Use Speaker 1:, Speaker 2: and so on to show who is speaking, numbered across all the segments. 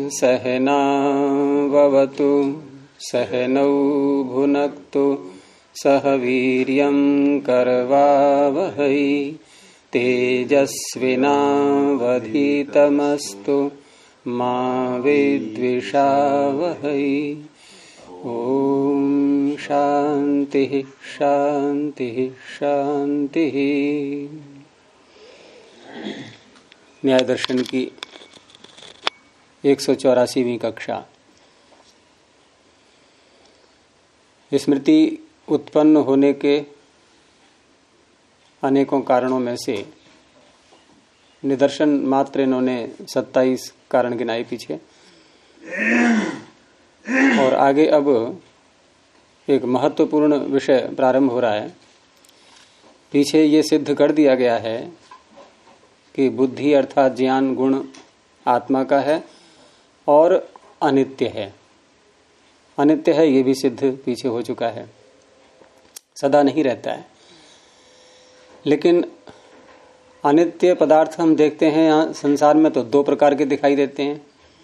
Speaker 1: सहनाववतु सहनौ भुनक्तु सह वीर्यं करवावहै तेजस्विनावधीतमस्तु मा विद्विषावहै। ओम शांति शांति शांति। न्याय दर्शन की 184वीं कक्षा। स्मृति उत्पन्न होने के अनेकों कारणों में से निदर्शन मात्र इन्होंने 27 कारण गिनाए पीछे, और आगे अब एक महत्वपूर्ण विषय प्रारंभ हो रहा है। पीछे ये सिद्ध कर दिया गया है कि बुद्धि अर्थात ज्ञान गुण आत्मा का है और अनित्य है। अनित्य है ये भी सिद्ध पीछे हो चुका है, सदा नहीं रहता है। लेकिन अनित्य पदार्थ हम देखते हैं यहाँ संसार में तो दो प्रकार के दिखाई देते हैं।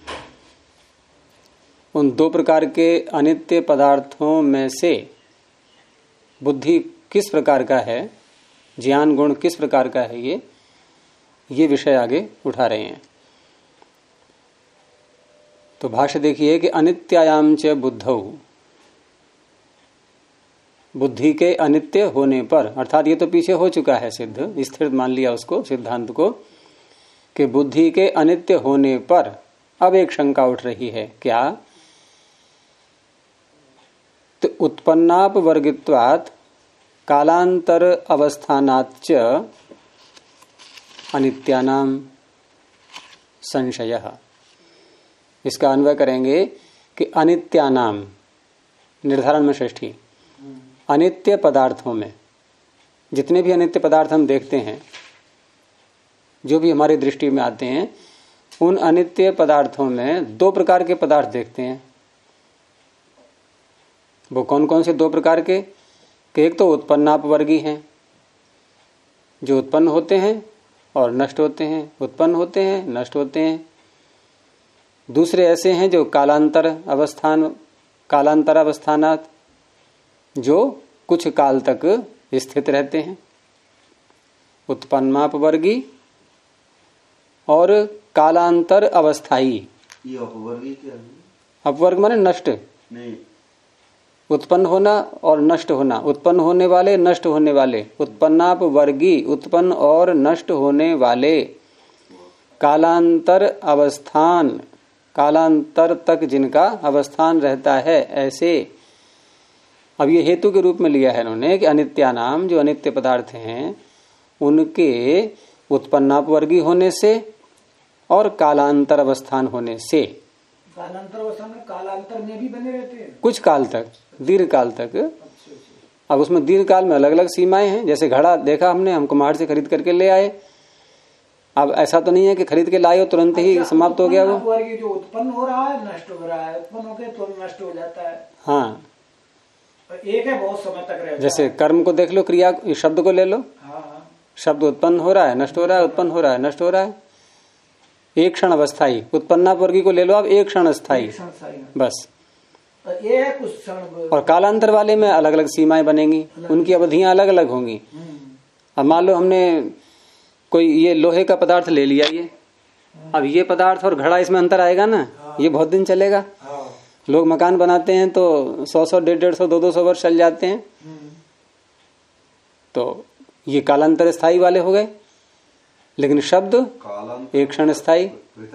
Speaker 1: उन दो प्रकार के अनित्य पदार्थों में से बुद्धि किस प्रकार का है, ज्ञान गुण किस प्रकार का है, ये विषय आगे उठा रहे हैं। तो भाष्य देखिए कि अनित्यायाम च बुद्धौ, बुद्धि के अनित्य होने पर, अर्थात ये तो पीछे हो चुका है सिद्ध, स्थिर मान लिया उसको सिद्धांत को, कि बुद्धि के अनित्य होने पर अब एक शंका उठ रही है। क्या? तो उत्पन्नापवर्गित्वात् कालांतर अवस्थानाच्च अनित्यानाम संशयः। इसका अन्वय करेंगे कि अनित्यानाम, निर्धारण में षष्ठी, अनित्य पदार्थों में, जितने भी अनित्य पदार्थ हम देखते हैं, जो भी हमारी दृष्टि में आते हैं, उन अनित्य पदार्थों में दो प्रकार के पदार्थ देखते हैं। वो कौन कौन से दो प्रकार के? कि एक तो उत्पन्नापवर्गी हैं, जो उत्पन्न होते हैं और नष्ट होते हैं, उत्पन्न होते हैं नष्ट होते हैं। दूसरे ऐसे हैं जो कालांतर अवस्थानात, जो कुछ काल तक स्थित रहते हैं। उत्पन्नापवर्गी और कालांतर अवस्थाई।
Speaker 2: ये अपवर्गी क्या है?
Speaker 1: अपवर्ग माने नष्ट
Speaker 2: नहीं,
Speaker 1: उत्पन्न होना और नष्ट होना, उत्पन्न होने वाले नष्ट होने वाले। उत्पन्नापवर्गी उत्पन्न और नष्ट होने वाले, कालांतर अवस्थान, कालांतर तक जिनका अवस्थान रहता है, ऐसे। अब ये हेतु के रूप में लिया है इन्होंने कि अनित्यानाम, जो अनित्य पदार्थ हैं, उनके उत्पन्नापवर्गी होने से और कालांतर अवस्थान होने से।
Speaker 3: कालांतर अवस्थान में कालांतर में भी बने रहते हैं
Speaker 1: कुछ काल तक, दीर्घ काल तक। अब उसमें दीर्घ काल में अलग अलग सीमाएं हैं। जैसे घड़ा देखा हमने, हम कुम्हार से खरीद करके ले आए। अब ऐसा तो नहीं है कि खरीद के लाए हो तुरंत ही समाप्त हो गया वो।
Speaker 3: जो उत्पन्न हो रहा है नष्ट हो रहा है, उत्पन्न होकर तुरंत नष्ट हो जाता है।
Speaker 1: हाँ,
Speaker 3: एक है बहुत समय तक रहता है।
Speaker 1: जैसे कर्म को देख लो, क्रिया शब्द को ले लो।
Speaker 3: हाँ।
Speaker 1: शब्द उत्पन्न हो रहा है नष्ट हो रहा है, उत्पन्न हो रहा है नष्ट हो रहा है, एक क्षण अवस्थाई। उत्पन्नापवर्गी को ले लो आप, एक क्षण अस्थाई, बस।
Speaker 3: ये है कुछ क्षण।
Speaker 1: और कालांतर वाले में अलग अलग सीमाएं बनेंगी, उनकी अवधियां अलग अलग होंगी। अब मान लो हमने कोई ये लोहे का पदार्थ ले लिया, ये अब ये पदार्थ और घड़ा, इसमें अंतर आएगा ना। ये बहुत दिन चलेगा। लोग मकान बनाते हैं तो 100-100, 150-150, 200 वर्ष चल जाते हैं। तो ये कालांतर स्थायी वाले हो गए। लेकिन शब्द एक क्षण स्थायी,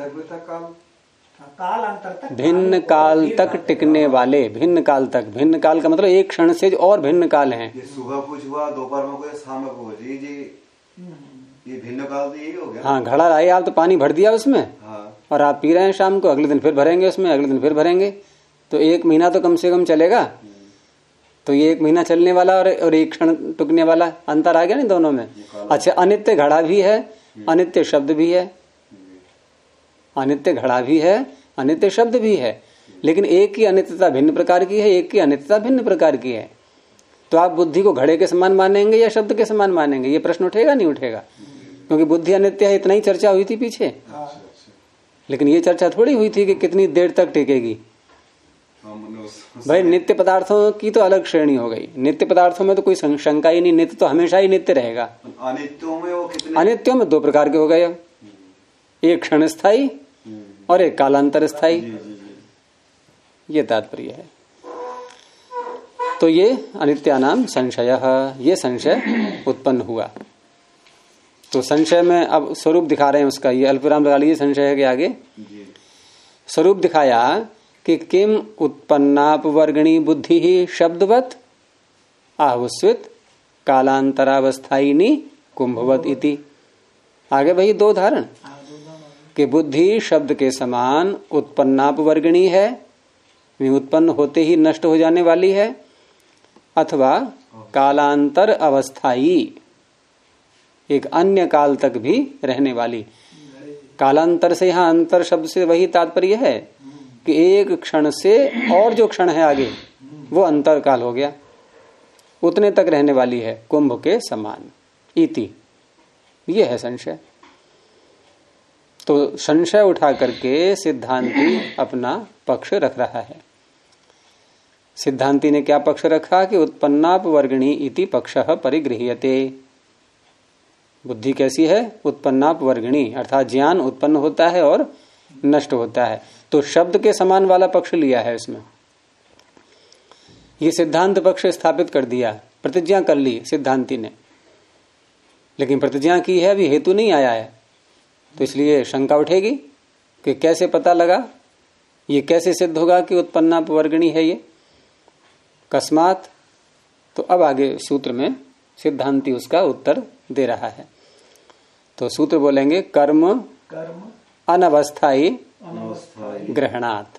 Speaker 1: भिन्न काल तक टिकने वाले। भिन्न काल तक, भिन्न काल का मतलब एक क्षण से और भिन्न काल हैं।
Speaker 2: ये सुबह कुछ हुआ, दोपहर में कुछ, शाम में कुछ, ये भिन्न काल तो यही हो गया।
Speaker 1: हाँ, घड़ा लाए आप तो पानी भर दिया उसमें।
Speaker 2: हाँ।
Speaker 1: और आप पी रहे हैं शाम को, अगले दिन फिर भरेंगे उसमें, अगले दिन फिर भरेंगे, तो 1 महीना तो कम से कम चलेगा। तो ये 1 महीना चलने वाला और एक क्षण टुकने वाला, अंतर आ गया नहीं दोनों में। अच्छा, अनित्य घड़ा भी है, अनित्य शब्द भी है। अनित्य घड़ा भी है, अनित्य शब्द भी है। लेकिन एक की अनित्यता भिन्न प्रकार की है, एक की अनित्यता भिन्न प्रकार की है। तो आप बुद्धि को घड़े के समान मानेंगे या शब्द के समान मानेंगे, ये प्रश्न उठेगा नहीं उठेगा? क्योंकि बुद्धि अनित्य है, इतना ही चर्चा हुई थी पीछे। लेकिन ये चर्चा थोड़ी हुई थी कि कितनी देर तक टिकेगी। भाई नित्य पदार्थों की तो अलग श्रेणी हो गई। नित्य पदार्थों में तो कोई शंका ही नहीं, नित्य तो हमेशा ही नित्य रहेगा।
Speaker 2: अनित्यों में वो कितने?
Speaker 1: अनित्यों में दो प्रकार के हो गए अब, एक क्षण स्थायी और एक कालांतर स्थायी, ये तात्पर्य है। तो ये अनित्यानाम संशय, ये संशय उत्पन्न हुआ। तो संशय में अब स्वरूप दिखा रहे हैं उसका, ये अल्पविराम लगा लीजिए संशय के आगे। स्वरूप दिखाया कि किम उत्पन्नापवर्गणी बुद्धि ही शब्दवत आहुस्वित कालांतरावस्थायिनी कुंभवत इति। आगे भाई दो उदाहरण कि बुद्धि शब्द के समान उत्पन्नापवर्गणी है, उत्पन्न होते ही नष्ट हो जाने वाली है, अथवा कालांतर अवस्थाई, एक अन्य काल तक भी रहने वाली। कालांतर से यहां अंतर शब्द से वही तात्पर्य है कि एक क्षण से और जो क्षण है आगे वो अंतर काल हो गया, उतने तक रहने वाली है, कुंभ के समान इति। ये है संशय। तो संशय उठा करके सिद्धांती अपना पक्ष रख रहा है। सिद्धांती ने क्या पक्ष रखा कि उत्पन्नापवर्गणी इति पक्षः परिगृह्यते। बुद्धि कैसी है? उत्पन्नापवर्गणी, अर्थात ज्ञान उत्पन्न होता है और नष्ट होता है। तो शब्द के समान वाला पक्ष लिया है इसमें। ये सिद्धांत पक्ष स्थापित कर दिया, प्रतिज्ञा कर ली सिद्धांती ने, लेकिन प्रतिज्ञा की है, अभी हेतु नहीं आया है। तो इसलिए शंका उठेगी कि कैसे पता लगा, ये कैसे सिद्ध होगा कि उत्पन्नापवर्गणी है ये, कस्मात। तो अब आगे सूत्र में सिद्धांती उसका उत्तर दे रहा है। तो सूत्र बोलेंगे कर्म अनवस्थाई ग्रहणात्।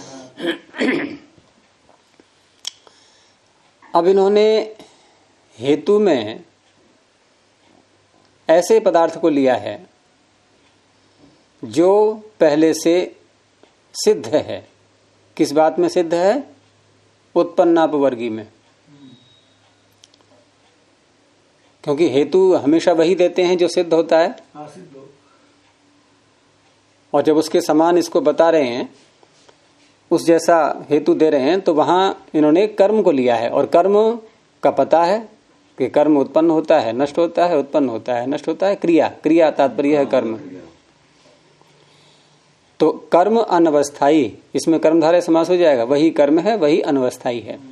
Speaker 1: अब इन्होंने हेतु में ऐसे पदार्थ को लिया है जो पहले से सिद्ध है। किस बात में सिद्ध है? उत्पन्नापवर्गी में। क्योंकि हेतु हमेशा वही देते हैं जो सिद्ध होता है, और जब उसके समान इसको बता रहे हैं, उस जैसा हेतु दे रहे हैं, तो वहां इन्होंने कर्म को लिया है। और कर्म का पता है कि कर्म उत्पन्न होता है, नष्ट होता है, उत्पन्न होता है, नष्ट होता है। क्रिया, क्रिया तात्पर्य है कर्म। तो कर्म अनवस्थाई, इसमें कर्मधारय समास हो जाएगा, वही कर्म है, वही अनवस्थाई है।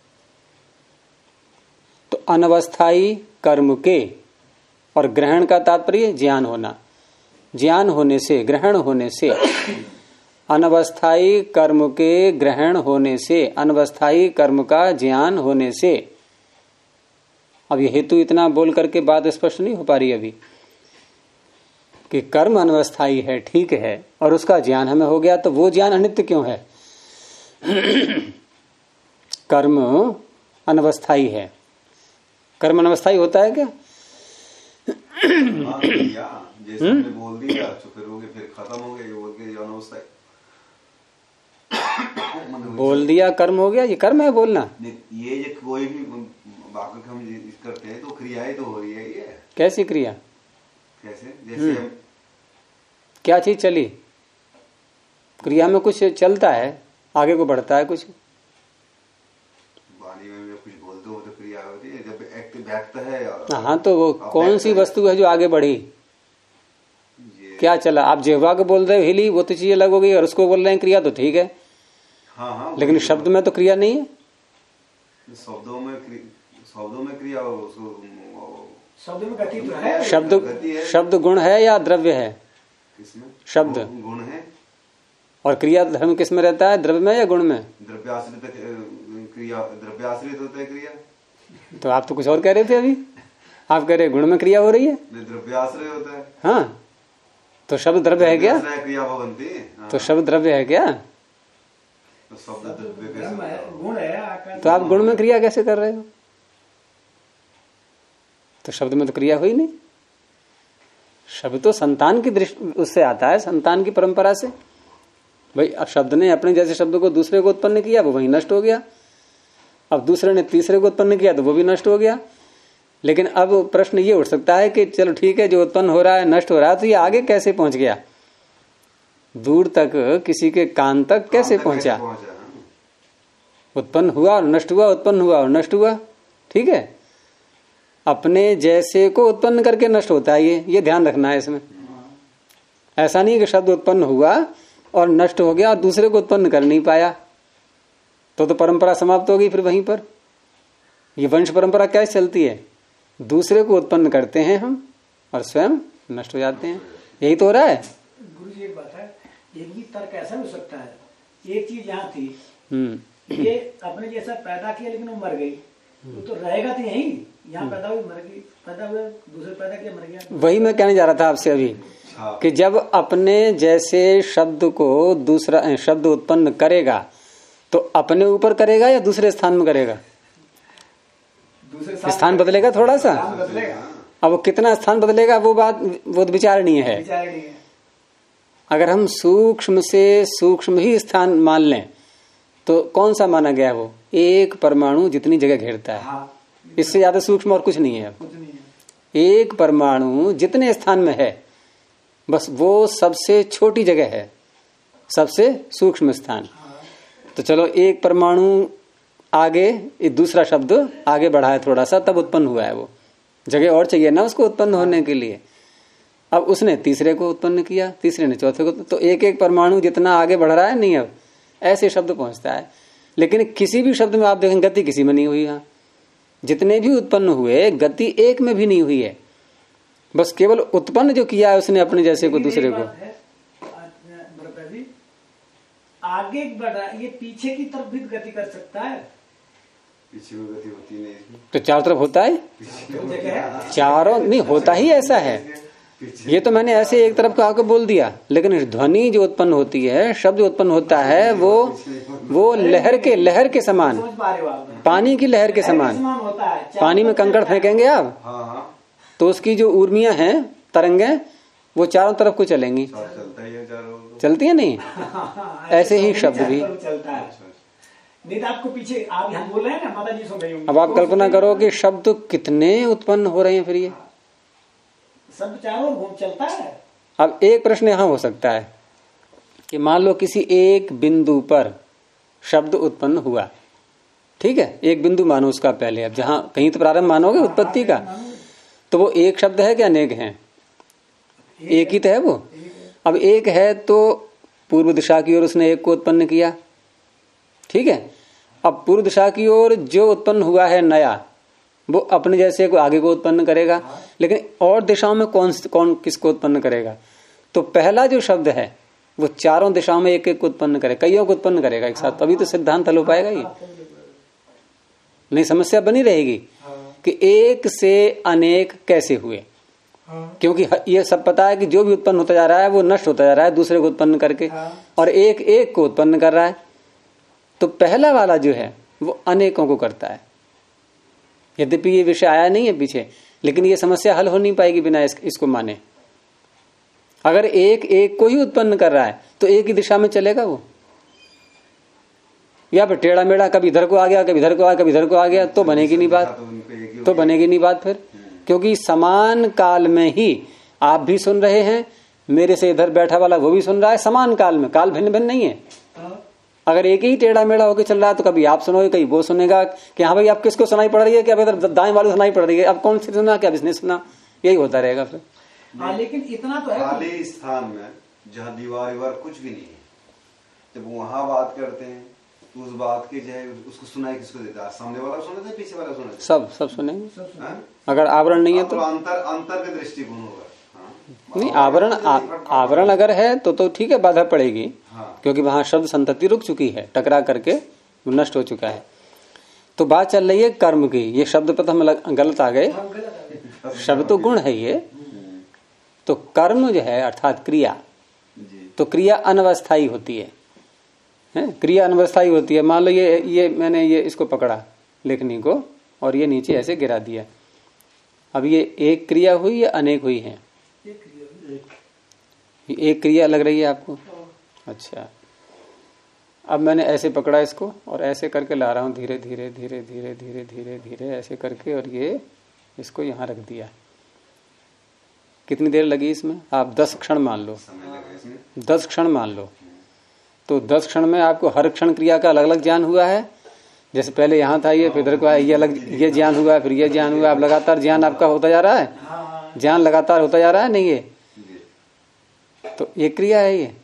Speaker 1: तो अनवस्थाई कर्म के, और ग्रहण का तात्पर्य ज्ञान होना, ज्ञान होने से, ग्रहण होने से, अनवस्थाई कर्म के ग्रहण होने से, अनवस्थाई कर्म का ज्ञान होने से। अब ये हेतु इतना बोल करके बात स्पष्ट नहीं हो पा रही अभी कि कर्म अनवस्थाई है, ठीक है, और उसका ज्ञान हमें हो गया, तो वो ज्ञान अनित्य क्यों है? कर्म अनवस्थाई है। कर्म अनवस्थाई होता है क्या?
Speaker 2: जैसे हमने बोल दिया, तो फिर खत्म हो गया, अनवस्थाई
Speaker 1: बोल दिया कर्म हो गया, ये कर्म है बोलना।
Speaker 2: ये कोई भी वाक्य हम करते हैं तो क्रियाएं तो हो रही है। ये
Speaker 1: कैसी क्रिया?
Speaker 2: कैसे? जैसे
Speaker 1: क्या चीज चली? क्रिया में कुछ चलता है, आगे को बढ़ता है कुछ।
Speaker 2: वाणी में कुछ बोलते हो तो क्रिया होती है, जब एक्ट व्यक्त है।
Speaker 1: हाँ, तो वो कौन सी वस्तु है जो आगे बढ़ी? क्या चला? आप जिह्वा को बोल रहे हो हिली, वो तो चीज अलग हो गई, और उसको बोल रहे हैं क्रिया, तो ठीक है।
Speaker 2: हाँ,
Speaker 1: लेकिन शब्द में तो क्रिया नहीं है।
Speaker 2: शब्दों में क्रिया,
Speaker 3: शब्द में गति तो है।
Speaker 1: शब्द गुण है या द्रव्य है?
Speaker 2: किसमें?
Speaker 1: शब्द
Speaker 2: गुण है।
Speaker 1: और क्रिया धर्म किस में रहता है? द्रव्य में या गुण में?
Speaker 2: द्रव्याश्रित क्रिया, द्रव्याश्रित होता है क्रिया।
Speaker 1: तो आप तो कुछ और कह रहे थे अभी, आप कह रहे गुण में क्रिया हो रही है।
Speaker 2: द्रव्याश्रय होता है।
Speaker 1: हाँ, तो शब्द द्रव्य है क्या?
Speaker 2: क्रिया बनती है।
Speaker 1: तो शब्द द्रव्य है क्या?
Speaker 2: तो शब्द द्रव्य
Speaker 3: गुण है।
Speaker 1: तो आप गुण में क्रिया कैसे कर रहे हो? तो शब्द में तो क्रिया हुई नहीं। शब्द तो संतान की दृष्टि उससे आता है, संतान की परंपरा से। भाई अब शब्द ने अपने जैसे शब्द को दूसरे को उत्पन्न किया, वो वही नष्ट हो गया। अब दूसरे ने तीसरे को उत्पन्न किया तो वो भी नष्ट हो गया। लेकिन अब प्रश्न ये उठ सकता है कि चलो ठीक है, जो उत्पन्न हो रहा है नष्ट हो रहा है, तो ये आगे कैसे पहुंच गया? दूर तक किसी के कान तक कैसे पहुंचा? उत्पन्न हुआ और नष्ट हुआ, उत्पन्न हुआ और नष्ट हुआ। ठीक है, अपने जैसे को उत्पन्न करके नष्ट होता है ये ध्यान रखना है इसमें। ऐसा नहीं कि शब्द उत्पन्न हुआ और नष्ट हो गया और दूसरे को उत्पन्न कर नहीं पाया, तो परंपरा समाप्त हो गई फिर वहीं पर। ये वंश परंपरा कैसे चलती है? दूसरे को उत्पन्न करते हैं हम और स्वयं नष्ट हो जाते हैं। यही तो हो रहा है।
Speaker 3: गुरु जी एक बात है, एक भी तर्क ऐसा हो सकता है, एक चीज यहाँ थी, ये अपने जैसा पैदा किया लेकिन वो मर गई, तो रहेगा तो यही, यहाँ पैदा हुई मर गई, पैदा हुआ दूसरे पैदा किया मर गया।
Speaker 1: वही मैं कहने जा रहा था आपसे अभी कि जब अपने जैसे शब्द को दूसरा शब्द उत्पन्न करेगा तो अपने ऊपर करेगा या दूसरे स्थान में करेगा?
Speaker 3: दूसरे
Speaker 1: स्थान बदलेगा थोड़ा सा। अब वो कितना स्थान बदलेगा वो बात वो विचारणीय है। अगर हम सूक्ष्म से सूक्ष्म ही स्थान मान लें तो कौन सा माना गया? वो एक परमाणु जितनी जगह घेरता है, इससे ज्यादा सूक्ष्म और कुछ नहीं है। एक परमाणु जितने स्थान में है बस वो सबसे छोटी जगह है, सबसे सूक्ष्म स्थान। तो चलो एक परमाणु आगे दूसरा शब्द आगे बढ़ा है थोड़ा सा, तब उत्पन्न हुआ है। वो जगह और चाहिए ना उसको उत्पन्न होने के लिए। अब उसने तीसरे को उत्पन्न किया, तीसरे ने चौथे को, तो एक एक परमाणु जितना आगे बढ़ रहा है नहीं, अब ऐसे शब्द पहुंचता है। लेकिन किसी भी शब्द में आप देखें गति किसी में नहीं हुई। यहाँ जितने भी उत्पन्न हुए गति एक में भी नहीं हुई है, बस केवल उत्पन्न जो किया है उसने अपने जैसे को दूसरे को।
Speaker 3: आगे बढ़ा, ये पीछे की तरफ भी गति कर सकता है।
Speaker 2: पीछे में गति होती नहीं,
Speaker 1: तो चारों तरफ होता है, चारों नहीं होता ही ऐसा है। ये तो मैंने ऐसे एक तरफ का आके बोल दिया, लेकिन ध्वनि जो उत्पन्न होती है, शब्द उत्पन्न होता है, वो लहर के समान, पानी की लहर के समान। पानी में कंकड़ फेंकेंगे आप तो उसकी जो ऊर्मियां हैं, तरंगे, वो चारों तरफ को चलेंगी, चलती है नहीं? ऐसे ही शब्द भी।
Speaker 3: नहीं तो आपको पीछे आप यहाँ बोल रहे हैं ना, माता जी सुन रही होंगी।
Speaker 1: अब आप कल्पना करो कि शब्द कितने उत्पन्न हो रहे हैं फिर ये
Speaker 3: सब चारों घूम चलता है।
Speaker 1: अब एक प्रश्न यहाँ हो सकता है कि मान लो किसी एक बिंदु पर शब्द उत्पन्न हुआ, ठीक है, एक बिंदु मानो उसका पहले, अब जहां कहीं तो प्रारंभ मानोगे उत्पत्ति का, तो वो एक शब्द है कि अनेक हैं? एक ही तो है वो। अब एक है तो पूर्व दिशा की ओर उसने एक को उत्पन्न किया, ठीक है। अब पूर्व दिशा की ओर जो उत्पन्न हुआ है नया, वो अपने जैसे को आगे को उत्पन्न करेगा, लेकिन और दिशाओं में कौन किसको उत्पन्न करेगा? तो पहला जो शब्द है वो चारों दिशाओं में एक एक को उत्पन्न करेगा, कईयों को उत्पन्न करेगा एक साथ, तभी तो सिद्धांत हल हो पाएगा। ये नहीं समस्या बनी रहेगी कि एक से अनेक कैसे हुए, क्योंकि ये सब पता है कि जो भी उत्पन्न होता जा रहा है वो नष्ट होता जा रहा है दूसरे को उत्पन्न करके, और एक एक को उत्पन्न कर रहा है। तो पहला वाला जो है वो अनेकों को करता है। यद्यपि ये विषय आया नहीं है पीछे, लेकिन ये समस्या हल हो नहीं पाएगी बिना इसको माने। अगर एक एक को ही उत्पन्न कर रहा है तो एक ही दिशा में चलेगा वो, या फिर टेढ़ा मेढ़ा कभी इधर को आ गया, कभी इधर को आ गया, कभी इधर को आ गया, तो बनेगी नहीं बात, तो बनेगी नहीं बात फिर। क्योंकि समान काल में ही आप भी सुन रहे हैं, मेरे से इधर बैठा वाला वो भी सुन रहा है, समान काल में, काल भिन्न भिन्न नहीं है। अगर एक ही टेढ़ा मेढ़ा होकर चल रहा है तो कभी आप सुनोगे, कहीं वो सुनेगा कि हाँ भाई आप किसको सुनाई पड़ रही है, क्या इधर दाएं वाले सुनाई पड़ रही है, अब कौन सी सुना, क्या इसने सुना, यही होता रहेगा फिर।
Speaker 3: लेकिन इतना तो है
Speaker 2: खाली स्थान में जहाँ दीवार कुछ भी नहीं है, जब वहां बात करते हैं तो उस बात की जो है उसको सुनाई किसको देता है? सामने वाला सुनता है, पीछे वाला सुनता है, सब सुनेंगे। अगर आवरण नहीं है तो अंतर का दृष्टिकोण होगा।
Speaker 1: नहीं, आवरण अगर है तो ठीक है, बाधा पड़ेगी, क्योंकि वहां शब्द संतति रुक चुकी है, टकरा करके नष्ट हो चुका है। तो बात चल रही है कर्म की। ये शब्द पर हम गलत आ गए, शब्द तो गुण है ये। तो कर्म जो है अर्थात क्रिया, तो क्रिया अनवस्थायी होती है, क्रिया अनवस्थायी होती है। मान लो ये मैंने ये इसको पकड़ा लेखनी को और ये नीचे ऐसे गिरा दिया, अब ये एक क्रिया हुई या अनेक हुई है? एक क्रिया लग रही है आपको? अच्छा, अब मैंने ऐसे पकड़ा इसको और ऐसे करके ला रहा हूं, धीरे धीरे धीरे धीरे धीरे धीरे धीरे ऐसे करके, और ये इसको यहां रख दिया। कितनी देर लगी इसमें? आप 10 क्षण मान लो, 10 क्षण मान लो, तो 10 क्षण में आपको हर क्षण क्रिया का अलग अलग ज्ञान हुआ है। जैसे पहले यहाँ था ये, फिर इधर को आया, ये अलग ये ज्ञान हुआ, फिर ये ज्ञान हुआ। अब लगातार ज्ञान आपका होता जा रहा है, ज्ञान लगातार होता जा रहा है। नहीं ये तो ये क्रिया है। ये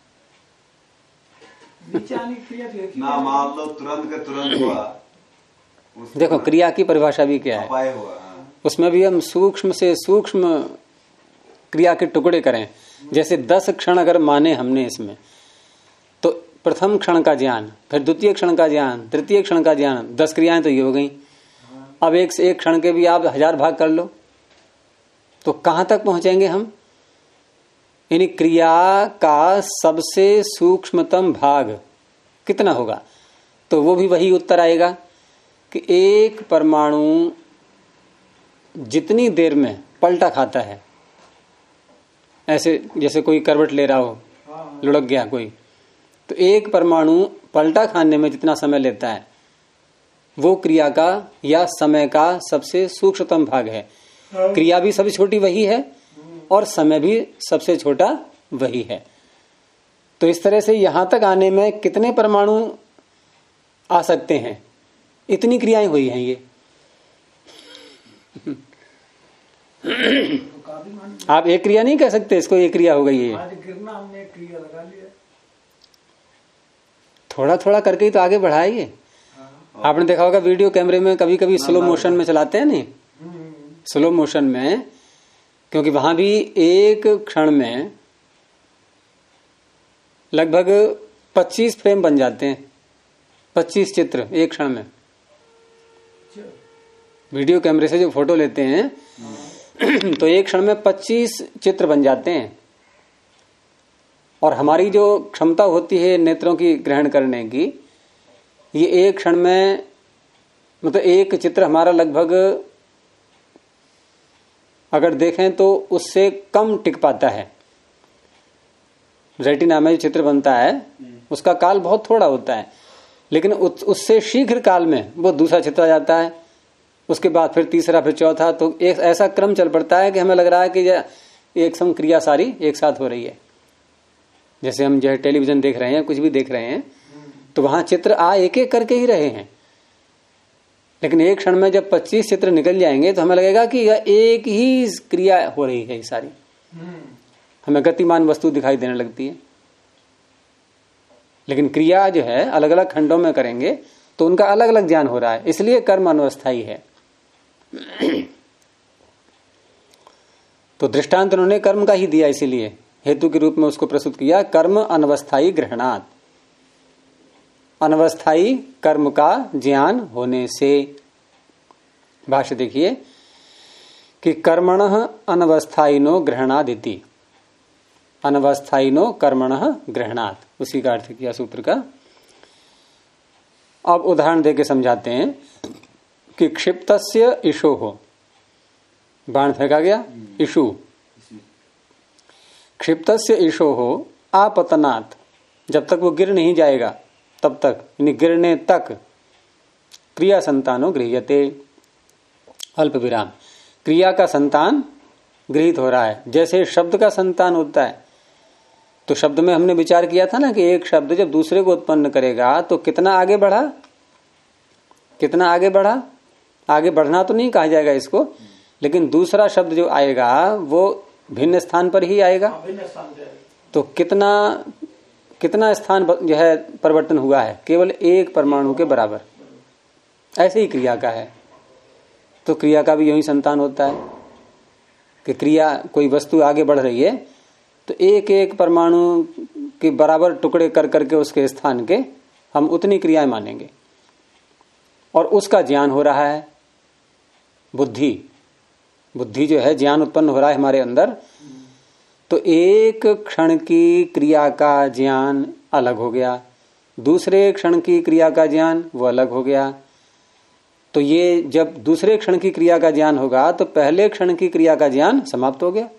Speaker 2: ना मान लो तुरंत का तुरंत हुआ।
Speaker 1: देखो क्रिया की परिभाषा भी क्या है, उसमें भी हम सूक्ष्म से सूक्ष्म क्रिया के टुकड़े करें। जैसे 10 क्षण अगर माने हमने इसमें, तो प्रथम क्षण का ज्ञान, फिर द्वितीय क्षण का ज्ञान, तृतीय क्षण का ज्ञान, 10 क्रियाएं तो ये हो गई। अब एक से एक क्षण के भी आप 1000 भाग कर लो, तो कहां तक पहुंचेंगे हम? यानी क्रिया का सबसे सूक्ष्मतम भाग कितना होगा? तो वो भी वही उत्तर आएगा कि एक परमाणु जितनी देर में पलटा खाता है, ऐसे जैसे कोई करवट ले रहा हो, लुढ़क गया कोई, तो एक परमाणु पलटा खाने में जितना समय लेता है वो क्रिया का या समय का सबसे सूक्ष्मतम भाग है। क्रिया भी सबसे छोटी वही है और समय भी सबसे छोटा वही है। तो इस तरह से यहां तक आने में कितने परमाणु आ सकते हैं? इतनी क्रियाएं हुई हैं ये। आप एक क्रिया नहीं कह सकते इसको, एक क्रिया हो गई है।
Speaker 3: हमने क्रिया लगा लिया,
Speaker 1: थोड़ा थोड़ा करके ही तो आगे बढ़ाइए। आपने देखा होगा वीडियो कैमरे में कभी कभी स्लो मोशन में चलाते हैं, नहीं स्लो मोशन में, क्योंकि वहां भी एक क्षण में लगभग 25 फ्रेम बन जाते हैं, 25 चित्र एक क्षण में। वीडियो कैमरे से जो फोटो लेते हैं तो एक क्षण में 25 चित्र बन जाते हैं। और हमारी जो क्षमता होती है नेत्रों की ग्रहण करने की, ये एक क्षण में मतलब एक चित्र हमारा लगभग अगर देखें तो उससे कम टिक पाता है। रेटिना में जो चित्र बनता है उसका काल बहुत थोड़ा होता है, लेकिन उससे शीघ्र काल में वो दूसरा चित्र आ जाता है, उसके बाद फिर तीसरा, फिर चौथा। तो एक ऐसा क्रम चल पड़ता है कि हमें लग रहा है कि एक सम क्रिया सारी एक साथ हो रही है। जैसे हम जो है टेलीविजन देख रहे हैं, कुछ भी देख रहे हैं, तो वहां चित्र एक एक करके ही रहे हैं, लेकिन एक क्षण में जब 25 चित्र निकल जाएंगे तो हमें लगेगा कि यह एक ही क्रिया हो रही है। सारी हमें गतिमान वस्तु दिखाई देने लगती है। लेकिन क्रिया जो है अलग अलग खंडों में करेंगे तो उनका अलग अलग ज्ञान हो रहा है, इसलिए कर्म अनवस्थायी है। तो दृष्टांत उन्होंने कर्म का ही दिया, इसीलिए हेतु के रूप में उसको प्रस्तुत किया। कर्म अनवस्थायी ग्रहणात्, अनवस्थायी कर्म का ज्ञान होने से। भाष्य देखिए कि कर्मणः अनवस्थायिनो ग्रहणादिति, अनवस्थायिनो कर्मणः ग्रहणात्, उसी का अर्थ किया सूत्र का। अब उदाहरण देके समझाते हैं कि क्षिप्तस्य इशो हो, बाण फेंका गया, इशु, क्षिप्तस्य इशो हो आपतनात्, जब तक वो गिर नहीं जाएगा तब तक, यानी गिरने तक, क्रिया संतानो गृह्यते, अल्प विराम, क्रिया का संतान गृहीत हो रहा है। जैसे शब्द का संतान होता है, तो शब्द में हमने विचार किया था ना कि एक शब्द जब दूसरे को उत्पन्न करेगा तो कितना आगे बढ़ा, कितना आगे बढ़ा। आगे बढ़ना तो नहीं कहा जाएगा इसको, लेकिन दूसरा शब्द जो आएगा वो भिन्न स्थान पर ही आएगा। तो कितना कितना स्थान जो है परिवर्तन हुआ है, केवल एक परमाणु के बराबर। ऐसे ही क्रिया का है, तो क्रिया का भी यही संतान होता है कि क्रिया कोई वस्तु आगे बढ़ रही है तो एक एक परमाणु के बराबर टुकड़े कर करके उसके स्थान के हम उतनी क्रियाएं मानेंगे, और उसका ज्ञान हो रहा है। बुद्धि, बुद्धि जो है ज्ञान उत्पन्न हो रहा है हमारे अंदर, तो एक क्षण की क्रिया का ज्ञान अलग हो गया, दूसरे क्षण की क्रिया का ज्ञान वो अलग हो गया। तो ये जब दूसरे क्षण की क्रिया का ज्ञान होगा तो पहले क्षण की क्रिया का ज्ञान समाप्त हो गया।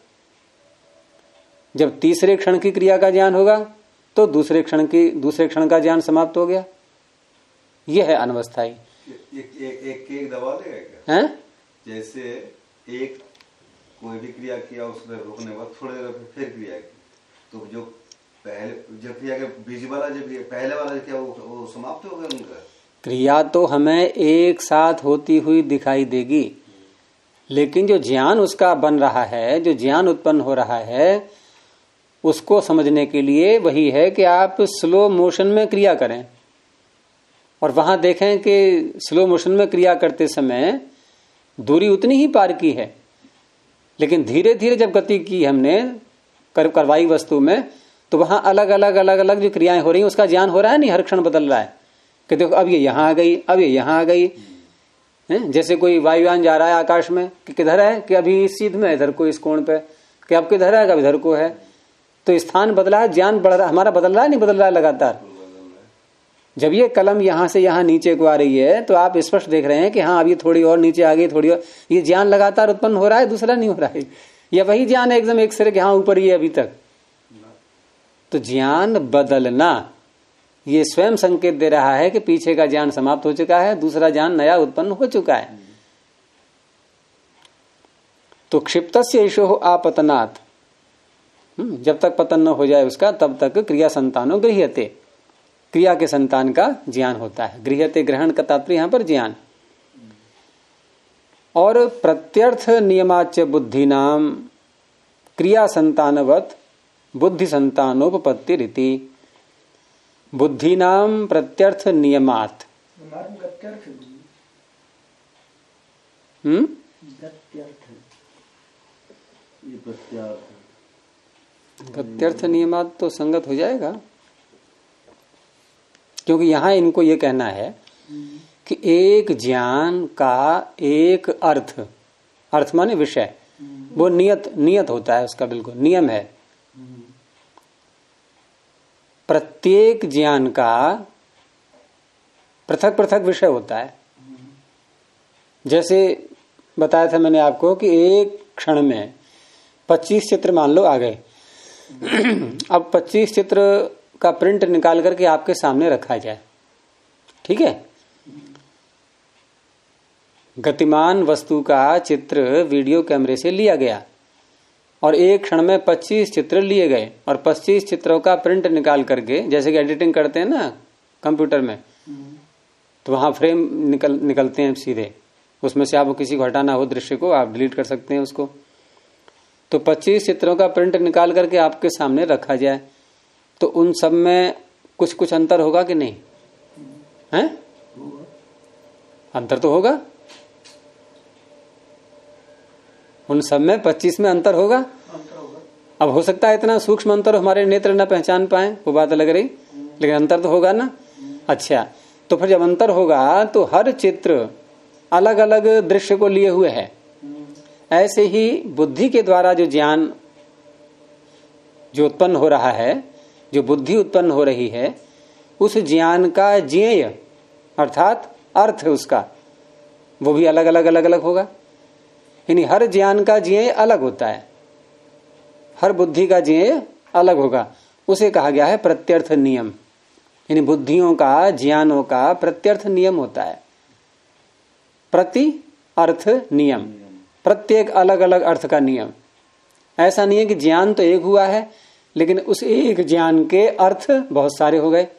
Speaker 1: जब तीसरे क्षण की क्रिया का ज्ञान होगा तो दूसरे क्षण का ज्ञान समाप्त हो गया। यह है अनवस्थाई।
Speaker 2: एक दबा देगा क्या?
Speaker 1: हैं?
Speaker 2: जैसे कोई भी क्रिया किया, उसमें रोकने के बाद थोड़ी देर फिर क्रिया की, तो जो पहले जब क्रिया के बीज वाला जब पहले वाला क्या वो समाप्त हो गया उनका।
Speaker 1: क्रिया तो हमें एक साथ होती हुई दिखाई देगी, लेकिन जो ज्ञान उसका बन रहा है, जो ज्ञान उत्पन्न हो रहा है, उसको समझने के लिए वही है कि आप स्लो मोशन में क्रिया करें और वहां देखें कि स्लो मोशन में क्रिया करते समय दूरी उतनी ही पार की है, लेकिन धीरे धीरे जब गति की हमने करवाई वस्तु में, तो वहां अलग अलग जो क्रियाएं हो रही हैं उसका ज्ञान हो रहा है, नहीं हर क्षण बदल रहा है कि देखो अब ये यहां आ गई, अब ये यहां आ गई। जैसे कोई वायुयान जा रहा है आकाश में कि किधर है, कि अभी इस चीज में इधर को, इस कोण पे, कि अब किधर है, कब इधर को है। तो स्थान बदला है, ज्ञान बढ़ रहा, हमारा बदल रहा है, नहीं बदल रहा है लगातार। जब ये कलम यहां से यहां नीचे को आ रही है तो आप स्पष्ट देख रहे हैं कि हाँ अब ये थोड़ी और नीचे आ गई, थोड़ी और, ये ज्ञान लगातार उत्पन्न हो रहा है, दूसरा नहीं हो रहा है। या वही ज्ञान है एकदम एक सिरे के हाँ ऊपर ही है अभी तक। तो ज्ञान बदलना ये स्वयं संकेत दे रहा है कि पीछे का ज्ञान समाप्त हो चुका है, दूसरा ज्ञान नया उत्पन्न हो चुका है। तो क्षिप्तस्य ईशो आपतनात्, जब तक पतन न हो जाए उसका तब तक क्रिया संतानो गृह्यते, क्रिया के संतान का ज्ञान होता है। गृह्यते ग्रहण का तात्पर्य यहां पर ज्ञान। और प्रत्यर्थ नियमाच बुद्धि नाम क्रिया संतानवत बुद्धि संतानोपपत्ति रीति। बुद्धि नाम प्रत्यर्थ नियमात, प्रत्यर्थ नियमात तो संगत हो जाएगा, क्योंकि यहां इनको ये कहना है कि एक ज्ञान का एक अर्थ, अर्थ माने विषय, वो नियत होता है, उसका बिल्कुल नियम है। प्रत्येक ज्ञान का पृथक पृथक विषय होता है। जैसे बताया था मैंने आपको कि एक क्षण में 25 चित्र मान लो आ गए। अब 25 चित्र का प्रिंट निकाल करके आपके सामने रखा जाए, ठीक है। गतिमान वस्तु का चित्र वीडियो कैमरे से लिया गया और एक क्षण में 25 चित्र लिए गए और 25 चित्रों का प्रिंट निकाल करके, जैसे कि एडिटिंग करते हैं ना कंप्यूटर में, तो वहां फ्रेम निकलते हैं सीधे, उसमें से आपको किसी को हटाना हो दृश्य को आप डिलीट कर सकते हैं उसको। तो 25 चित्रों का प्रिंट निकाल करके आपके सामने रखा जाए तो उन सब में कुछ कुछ अंतर होगा कि नहीं है? अंतर तो होगा, उन सब में 25 में अंतर होगा। अब हो सकता है इतना सूक्ष्म अंतर हमारे नेत्र न पहचान पाए, वो बात अलग रही, लेकिन अंतर तो होगा ना। अच्छा, तो फिर जब अंतर होगा तो हर चित्र अलग अलग दृश्य को लिए हुए है। ऐसे ही बुद्धि के द्वारा जो ज्ञान जो उत्पन्न हो रहा है, जो बुद्धि उत्पन्न हो रही है, उस ज्ञान का ज्ञेय अर्थात अर्थ उसका वो भी अलग अलग होगा। यानी हर ज्ञान का ज्ञेय अलग होता है, हर बुद्धि का ज्ञेय अलग होगा। उसे कहा गया है प्रत्यर्थ नियम। यानी बुद्धियों का, ज्ञानों का प्रत्यर्थ नियम होता है। प्रति अर्थ नियम, प्रत्येक अलग अलग अर्थ का नियम। ऐसा नहीं है कि ज्ञान तो एक हुआ है लेकिन उस एक ज्ञान के अर्थ बहुत सारे हो गए।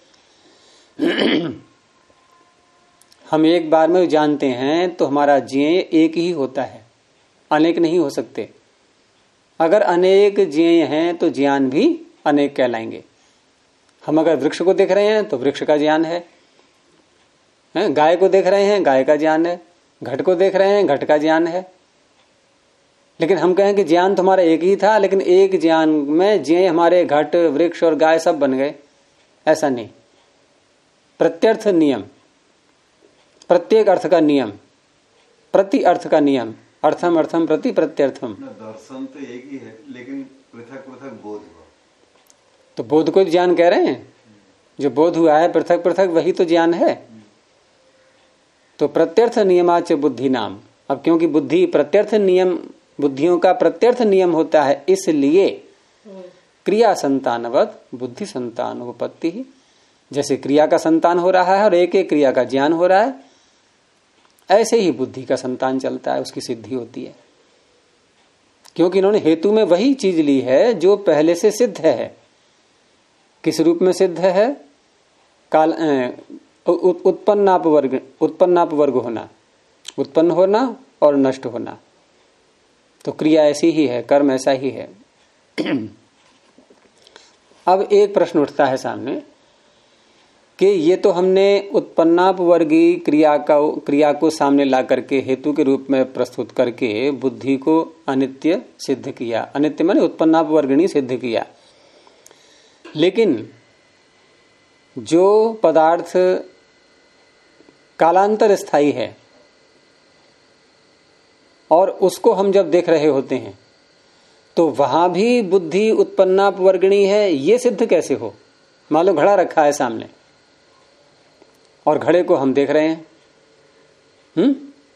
Speaker 1: हम एक बार में जानते हैं तो हमारा ज्ञेय एक ही होता है, अनेक नहीं हो सकते। अगर अनेक ज्ञेय हैं तो ज्ञान भी अनेक कहलाएंगे। हम अगर वृक्ष को देख रहे हैं तो वृक्ष का ज्ञान है, गाय को देख रहे हैं गाय का ज्ञान है, घट को देख रहे हैं घट का ज्ञान है। लेकिन हम कहें कि ज्ञान तो हमारा एक ही था, लेकिन एक ज्ञान में ज्ञेय हमारे घट, वृक्ष और गाय सब बन गए, ऐसा नहीं। प्रत्यर्थ नियम, प्रत्येक अर्थ का नियम, प्रति अर्थ का नियम, अर्थम अर्थम प्रति प्रत्यर्थम।
Speaker 2: दर्शन तो एक ही है लेकिन पृथक पृथक बोध हुआ,
Speaker 1: तो बोध को ज्ञान कह रहे हैं। जो बोध हुआ है पृथक पृथक वही तो ज्ञान है। तो प्रत्यर्थ नियमाच बुद्धि नाम। अब क्योंकि बुद्धि प्रत्यर्थ नियम, बुद्धियों का प्रत्यर्थ नियम होता है, इसलिए क्रिया संतानवत बुद्धि संतानोपत्ति ही। जैसे क्रिया का संतान हो रहा है और एक एक क्रिया का ज्ञान हो रहा है, ऐसे ही बुद्धि का संतान चलता है, उसकी सिद्धि होती है। क्योंकि इन्होंने हेतु में वही चीज ली है जो पहले से सिद्ध है। किस रूप में सिद्ध है? काल उत्पन्नाप वर्ग होना, उत्पन्न होना और नष्ट होना। तो क्रिया ऐसी ही है, कर्म ऐसा ही है। अब एक प्रश्न उठता है सामने कि ये तो हमने उत्पन्नाप वर्गी क्रिया को सामने ला करके हेतु के रूप में प्रस्तुत करके बुद्धि को अनित्य सिद्ध किया। अनित्य माने उत्पन्नाप वर्गणी सिद्ध किया। लेकिन जो पदार्थ कालांतर स्थायी है और उसको हम जब देख रहे होते हैं तो वहां भी बुद्धि उत्पन्नाप वर्गणी है, ये सिद्ध कैसे हो? मान लो घड़ा रखा है सामने और घड़े को हम देख रहे हैं।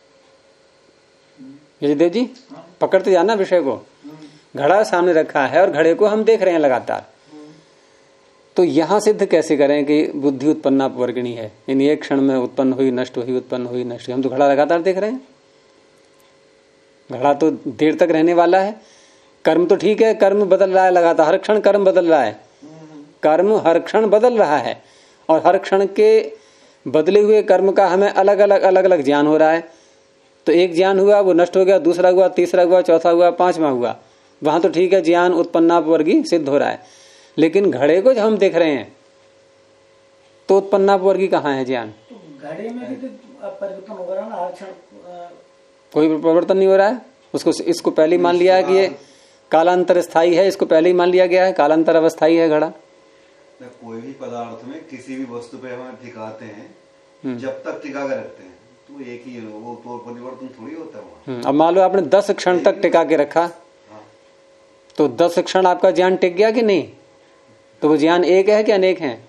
Speaker 1: यजदेव जी पकड़ते जाना विषय को। घड़ा सामने रखा है और घड़े को हम देख रहे हैं लगातार। तो यहां सिद्ध कैसे करें कि बुद्धि उत्पन्नाप वर्गणी है? इन एक क्षण में उत्पन्न हुई, नष्ट हुई, उत्पन्न हुई, नष्ट हुई। हम तो घड़ा लगातार देख रहे हैं। घड़ा तो देर तक रहने वाला है। कर्म तो ठीक है, कर्म बदल रहा है लगातार, हर क्षण कर्म बदल रहा है। कर्म हर क्षण बदल रहा है और हर क्षण के बदले हुए कर्म का हमें अलग अलग ज्ञान हो रहा है। तो एक ज्ञान हुआ, वो नष्ट हो गया, दूसरा हुआ, तीसरा हुआ, चौथा हुआ, पांचवा हुआ। वहां तो ठीक है, ज्ञान उत्पन्नाप वर्गी सिद्ध हो रहा है। लेकिन घड़े को जब हम देख रहे हैं तो उत्पन्नाप वर्गी कहाँ है ज्ञान?
Speaker 3: तो घड़े में भी तो परिवर्तन हो रहा है ना, हर क्षण
Speaker 1: कोई परिवर्तन नहीं हो रहा है। उसको इसको पहले ही मान लिया है कि ये कालांतर स्थायी है, इसको पहले ही मान लिया गया है कालांतर अवस्थाई है घड़ा।
Speaker 2: कोई भी पदार्थ में किसी भी वस्तु पे हम टिकाते हैं, जब तक टिका कर रखते हैं तो एक ही वो तो परिवर्तन थोड़ी होता है।
Speaker 1: अब मान लो आपने 10 क्षण तक टिका के रखा, तो 10 क्षण आपका ज्ञान टिक गया कि नहीं? तो वो ज्ञान एक है कि अनेक है?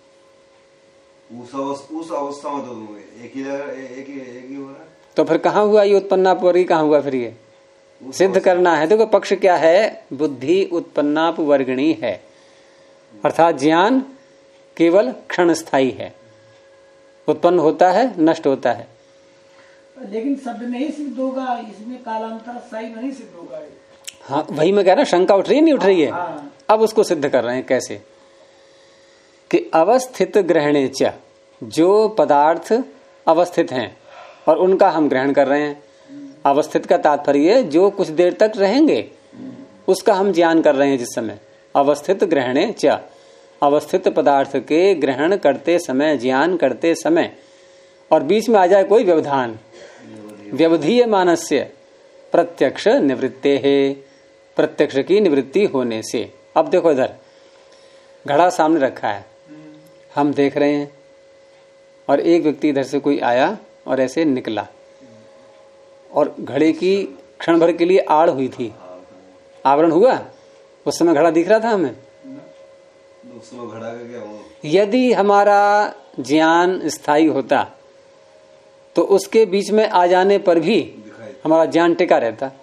Speaker 2: उस अवस्था में तो एक ही हो रहा है।
Speaker 1: तो फिर कहाँ हुआ ये उत्पन्नाप वर्गी? कहाँ हुआ फिर? ये सिद्ध करना है। देखो पक्ष क्या है? बुद्धि उत्पन्नाप वर्गणी है, अर्थात ज्ञान केवल क्षण स्थायी है, उत्पन्न होता है, नष्ट होता है।
Speaker 3: लेकिन शब्द में ही सिद्ध होगा, इसमें कालांतर स्थायी नहीं सिद्ध होगा।
Speaker 1: हाँ वही मैं कह रहा हूं, शंका उठ रही है नहीं उठ रही है?
Speaker 3: हाँ।
Speaker 1: अब उसको सिद्ध कर रहे हैं कैसे कि अवस्थित ग्रहणे च, जो पदार्थ अवस्थित हैं और उनका हम ग्रहण कर रहे हैं। अवस्थित का तात्पर्य जो कुछ देर तक रहेंगे उसका हम ज्ञान कर रहे हैं। जिस समय अवस्थित ग्रहणे च, अवस्थित पदार्थ के ग्रहण करते समय, ज्ञान करते समय, और बीच में आ जाए कोई व्यवधान, व्यवधीय मानस्य प्रत्यक्ष निवृत्ते है, प्रत्यक्ष की निवृत्ति होने से। अब देखो इधर घड़ा सामने रखा है, हम देख रहे हैं और एक व्यक्ति इधर से कोई आया और ऐसे निकला और घड़े की क्षण भर के लिए आड़ हुई थी, आवरण हुआ। उस समय घड़ा दिख रहा था हमें।
Speaker 2: घड़ा का क्या हुआ?
Speaker 1: यदि हमारा ज्ञान स्थायी होता तो उसके बीच में आ जाने पर भी हमारा ज्ञान टिका रहता।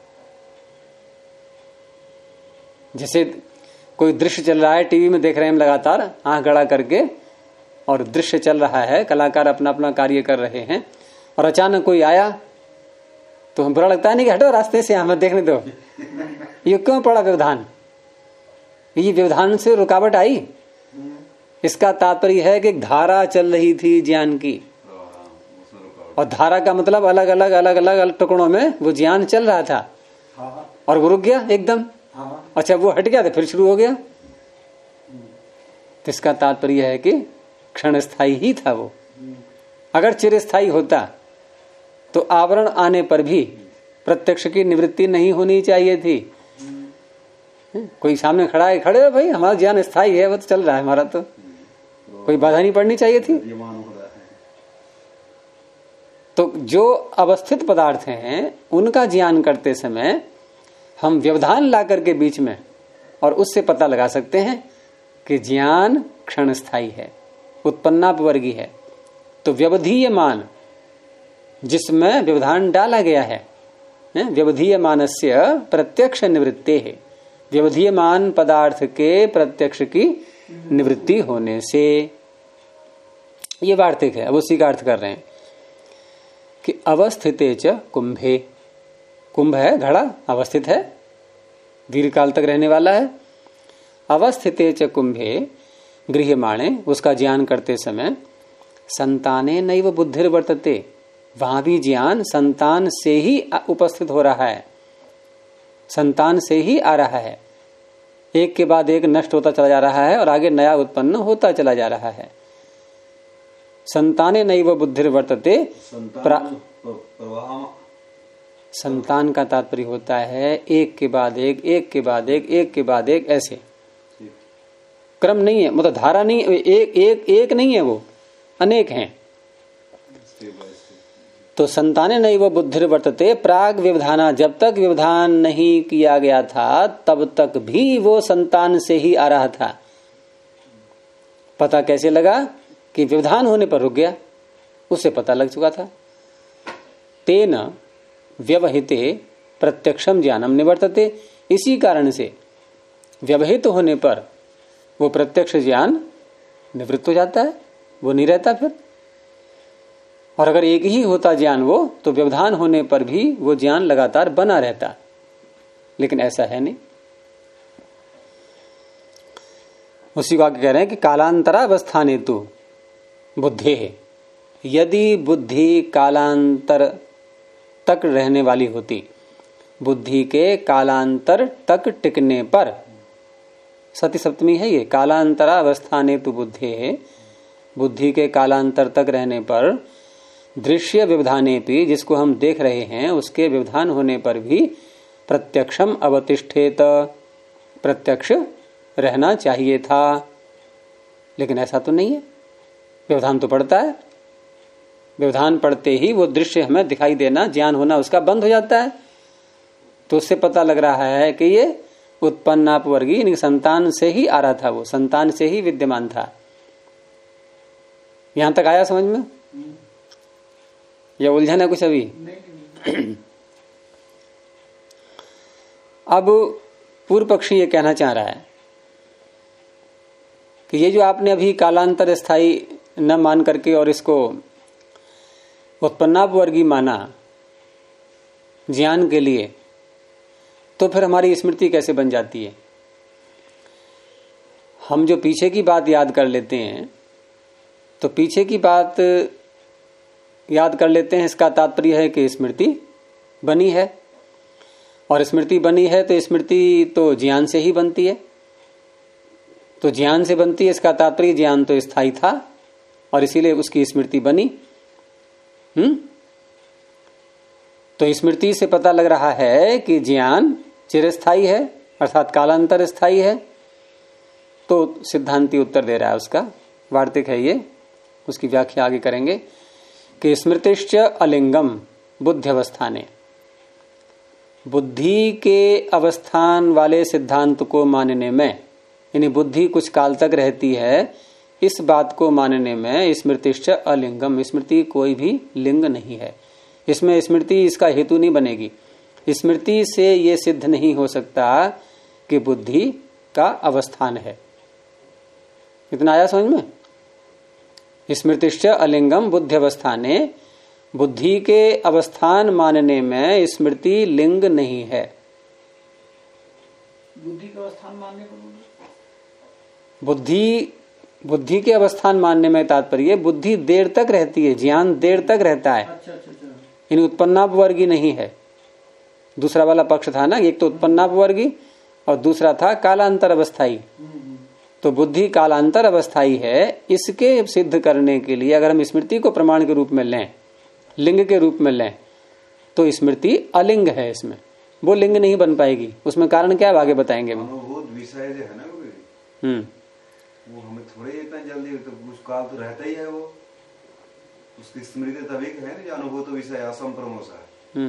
Speaker 1: जैसे कोई दृश्य चल रहा है, टीवी में देख रहे हैं हम लगातार आंख गड़ा करके, और दृश्य चल रहा है, कलाकार अपना अपना कार्य कर रहे हैं, और अचानक कोई आया तो हम बुरा लगता है नहीं कि हटो रास्ते से, हमें देखने दो। ये क्यों पड़ा व्यवधान? ये व्यवधान से रुकावट आई। इसका तात्पर्य है कि धारा चल रही थी ज्ञान की, और धारा का मतलब अलग अलग टुकड़ों में वो ज्ञान चल रहा था, और वो रुक गया एकदम। अच्छा वो हट गया तो फिर शुरू हो गया। तो इसका तात्पर्य है कि क्षण स्थायी ही था वो। अगर चिरस्थायी होता तो आवरण आने पर भी प्रत्यक्ष की निवृत्ति नहीं होनी चाहिए थी। कोई सामने खड़ा है, खड़े हो भाई, हमारा ज्ञान स्थायी है, वो तो चल रहा है हमारा, तो कोई बाधा नहीं पड़नी चाहिए थी। तो जो अवस्थित पदार्थ हैं उनका ज्ञान करते समय हम व्यवधान ला करके बीच में, और उससे पता लगा सकते हैं कि ज्ञान क्षण स्थायी है, उत्पन्नाप वर्गी है। तो व्यवधीयमान जिसमें व्यवधान डाला गया है, व्यवधीयमानस्य प्रत्यक्ष निवृत्ते है, व्यवधीयमान पदार्थ के प्रत्यक्ष की निवृत्ति होने से। ये वार्तिक है, अब उसी का अर्थ कर रहे हैं कि अवस्थिते च कुंभे, कुंभ है घड़ा, अवस्थित है, दीर्घ काल तक रहने वाला है। अवस्थिते च कुंभे गृह्यमाणे, उसका ज्ञान करते समय संताने नैव बुद्धिर वर्तते, वहां भी ज्ञान संतान से ही उपस्थित हो रहा है, संतान से ही आ रहा है। एक के बाद एक नष्ट होता चला जा रहा है और आगे नया उत्पन्न होता चला जा रहा है। संताने नैव बुद्धिर वर्तते, संतान का तात्पर्य होता है एक के बाद एक, एक के बाद एक, एक के बाद एक, ऐसे क्रम नहीं है, मतलब धारा नहीं, एक नहीं है, वो अनेक हैं। तो संताने नैव बुद्धिर वर्तते प्राग व्यवधाना, जब तक व्यवधान नहीं किया गया था तब तक भी वो संतान से ही आ रहा था। पता कैसे लगा कि व्यवधान होने पर रुक गया, उससे पता लग चुका था। तेन व्यवहिते प्रत्यक्षम ज्ञानम निवर्तते, इसी कारण से व्यवहित होने पर वो प्रत्यक्ष ज्ञान निवृत्त हो जाता है, वो नहीं रहता फिर। और अगर एक ही होता ज्ञान वो, तो व्यवधान होने पर भी वो ज्ञान लगातार बना रहता, लेकिन ऐसा है नहीं। उसी को आगे कह रहे हैं कि कालांतरावस्थाने तो बुद्धि है, यदि बुद्धि कालांतर तक रहने वाली होती, बुद्धि के कालांतर तक टिकने पर, सती सप्तमी है ये, कालांतरावस्थाने तो बुद्धि है, बुद्धि के कालांतर तक रहने पर, दृश्य व्यवधाने भी, जिसको हम देख रहे हैं उसके व्यवधान होने पर भी प्रत्यक्षम अवतिष्ठेत, प्रत्यक्ष रहना चाहिए था, लेकिन ऐसा तो नहीं है। व्यवधान तो पड़ता है, व्यवधान पड़ते ही वो दृश्य हमें दिखाई देना, ज्ञान होना उसका बंद हो जाता है। तो उससे पता लग रहा है कि ये उत्पन्नापवर्गी संतान से ही आ रहा था, वो संतान से ही विद्यमान था। यहां तक आया समझ में या उलझन है कुछ अभी? अब पूर्व पक्षी ये कहना चाह रहा है कि ये जो आपने अभी कालांतर स्थायी न मान करके और इसको उत्पन्नापवर्गी माना ज्ञान के लिए, तो फिर हमारी स्मृति कैसे बन जाती है? हम जो पीछे की बात याद कर लेते हैं, तो पीछे की बात याद कर लेते हैं, इसका तात्पर्य है कि स्मृति बनी है, और स्मृति बनी है तो स्मृति तो ज्ञान से ही बनती है, तो ज्ञान से बनती है, इसका तात्पर्य ज्ञान तो स्थायी था और इसीलिए उसकी स्मृति बनी। तो स्मृति से पता लग रहा है कि ज्ञान चिरस्थायी है, अर्थात कालांतर स्थायी है। तो सिद्धांती उत्तर दे रहा है, उसका वार्तिक है ये, उसकी व्याख्या आगे करेंगे कि स्मृतिश्च अलिंगम बुद्धि अवस्थाने, बुद्धि के अवस्थान वाले सिद्धांत को मानने में, यानी बुद्धि कुछ काल तक रहती है, इस बात को मानने में स्मृतिश्च अलिंगम, स्मृति कोई भी लिंग नहीं है, इसमें स्मृति इसका हेतु नहीं बनेगी। स्मृति से ये सिद्ध नहीं हो सकता कि बुद्धि का अवस्थान है। इतना आया समझ में? स्मृतिश्च अलिंगम बुद्धि अवस्थाने, बुद्धि के अवस्थान मानने में स्मृति लिंग नहीं है।
Speaker 3: बुद्धि का अवस्थान मानने को,
Speaker 1: बुद्धि के अवस्थान मानने में तात्पर्य बुद्धि देर तक रहती है, ज्ञान देर तक रहता है।
Speaker 3: अच्छा।
Speaker 1: इन उत्पन्नापवर्गी नहीं है। दूसरा वाला पक्ष था ना, एक तो उत्पन्नापवर्गी और दूसरा था कालांतर अवस्थाई। तो बुद्धि कालांतर अवस्थाई है, इसके सिद्ध करने के लिए अगर हम स्मृति को प्रमाण के रूप में लें, लिंग के रूप में लें, तो स्मृति अलिंग है, इसमें वो लिंग नहीं बन पाएगी। उसमें कारण क्या है आगे बताएंगे हम।
Speaker 2: विषय जो है ना वो हमें थोड़े इतना जल्दी, तो कुछ काल तो रहता ही है, वो उसकी स्मृति तभी है ना जो अनुभूत विषय असंप्रमोसा है।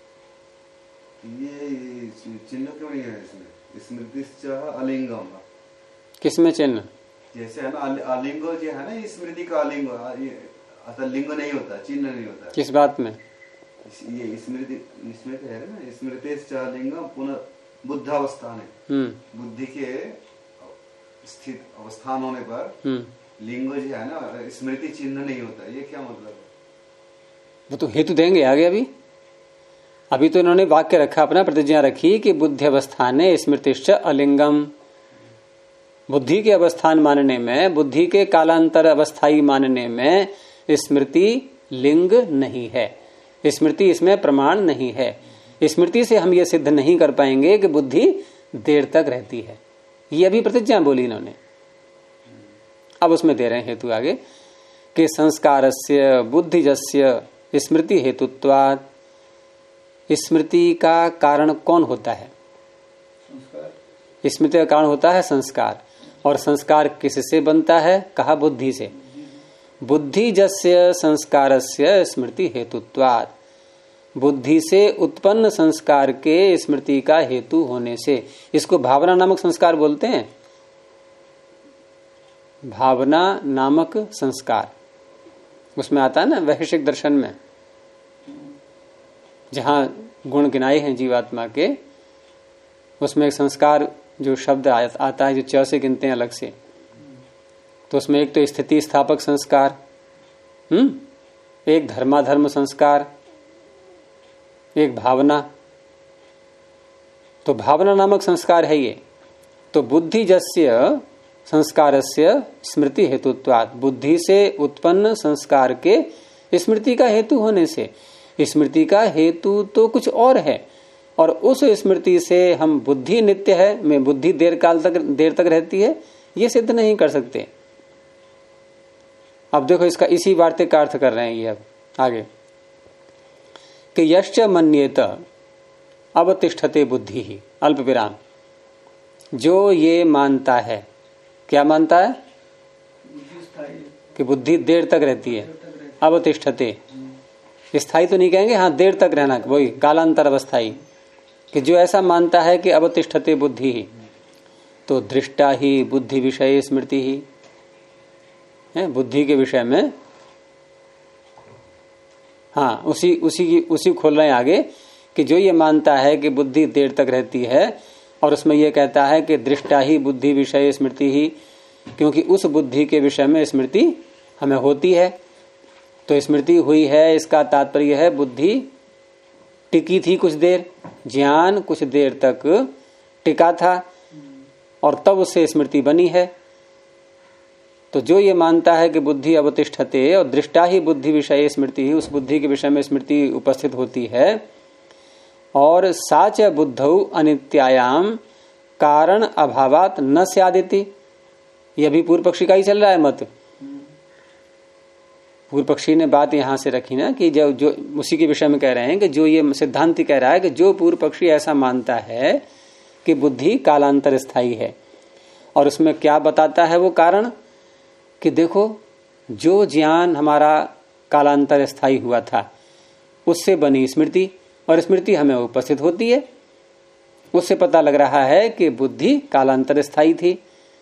Speaker 2: ये चिन्ह क्यों नहीं है इसमें? स्मृति अलिंगम, किसमें चिन्ह? जैसे है ना अलिंग जो है ना, स्मृति का अलिंग, असल लिंग नहीं होता, चिन्ह नहीं होता।
Speaker 1: किस बात में?
Speaker 2: ये स्मृति, इसमें है ना स्मृति अलिंगम पुनः बुद्धावस्थान है, बुद्धि के स्थित अवस्थान होने पर लिंग जो है ना स्मृति चिन्ह नहीं होता। ये क्या मतलब?
Speaker 1: वो तो हेतु देंगे आगे। अभी तो इन्होंने वाक्य रखा, अपना प्रतिज्ञा रखी कि बुद्धि अवस्थाने स्मृतिश्च अलिंगम, बुद्धि के अवस्थान मानने में, बुद्धि के कालांतर अवस्थाई मानने में स्मृति लिंग नहीं है, स्मृति इसमें प्रमाण नहीं है। स्मृति से हम ये सिद्ध नहीं कर पाएंगे कि बुद्धि देर तक रहती है। ये अभी प्रतिज्ञा बोली इन्होंने। अब उसमें दे रहे हैं हेतु आगे कि संस्कारस्य बुद्धिजस्य स्मृति हेतुत्वात्, स्मृति का कारण कौन होता है? स्मृति का कारण होता है संस्कार। और संस्कार किससे बनता है? कहा बुद्धि से। बुद्धिजस्य संस्कारस्य स्मृति हेतुत्वात्, बुद्धि से उत्पन्न संस्कार के स्मृति का हेतु होने से। इसको भावना नामक संस्कार बोलते हैं। भावना नामक संस्कार उसमें आता है ना वैशेषिक दर्शन में, जहां गुण गिनाए हैं जीवात्मा के, उसमें एक संस्कार जो शब्द आता है जो च से गिनते हैं अलग से, तो उसमें एक तो स्थिति स्थापक संस्कार, एक धर्माधर्म संस्कार, एक भावना। तो भावना नामक संस्कार है ये। तो बुद्धिजस्य संस्कारस्य स्मृति हेतुत्वात्, बुद्धि से उत्पन्न संस्कार के स्मृति का हेतु होने से। स्मृति का हेतु तो कुछ और है, और उस स्मृति से हम बुद्धि नित्य है में बुद्धि देर तक रहती है, ये सिद्ध नहीं कर सकते। अब देखो इसका इसी वार्तिक का अर्थ कर रहे हैं ये अब आगे कि यश्च मन्येत अवतिष्ठते बुद्धि ही अल्प विराम, जो ये मानता है, क्या मानता है? कि बुद्धि देर तक रहती है। अवतिष्ठते, स्थायी तो नहीं कहेंगे, हाँ देर तक रहना, वही कालांतर अवस्थाई। कि जो ऐसा मानता है कि अवतिष्ठते बुद्धि ही, तो दृष्टा ही बुद्धि विषय स्मृति ही है, बुद्धि के विषय में। हाँ उसी खोल रहे हैं आगे कि जो ये मानता है कि बुद्धि देर तक रहती है, और उसमें यह कहता है कि दृष्टा ही बुद्धि विषय स्मृति ही, क्योंकि उस बुद्धि के विषय में स्मृति हमें होती है। तो स्मृति हुई है, इसका तात्पर्य है बुद्धि टिकी थी कुछ देर, ज्ञान कुछ देर तक टिका था, और तब उससे स्मृति बनी है। तो जो ये मानता है कि बुद्धि अवतिष्ठते और दृष्टा ही बुद्धि विषय स्मृति ही, उस बुद्धि के विषय में स्मृति उपस्थित होती है। और साच बुद्धौ अनित्यायाम कारण अभावात न स्यादिति, यह भी पूर्व पक्षी का ही चल रहा है मत। पूर्व पक्षी ने बात यहां से रखी ना कि जो उसी के विषय में कह रहे हैं कि जो ये सिद्धांत कह रहा है कि जो पूर्व पक्षी ऐसा मानता है कि बुद्धि कालांतर स्थायी है, और उसमें क्या बताता है वो कारण कि देखो जो ज्ञान हमारा कालांतर स्थायी हुआ था उससे बनी स्मृति, और स्मृति हमें उपस्थित होती है, उससे पता लग रहा है कि बुद्धि कालांतर स्थायी थी।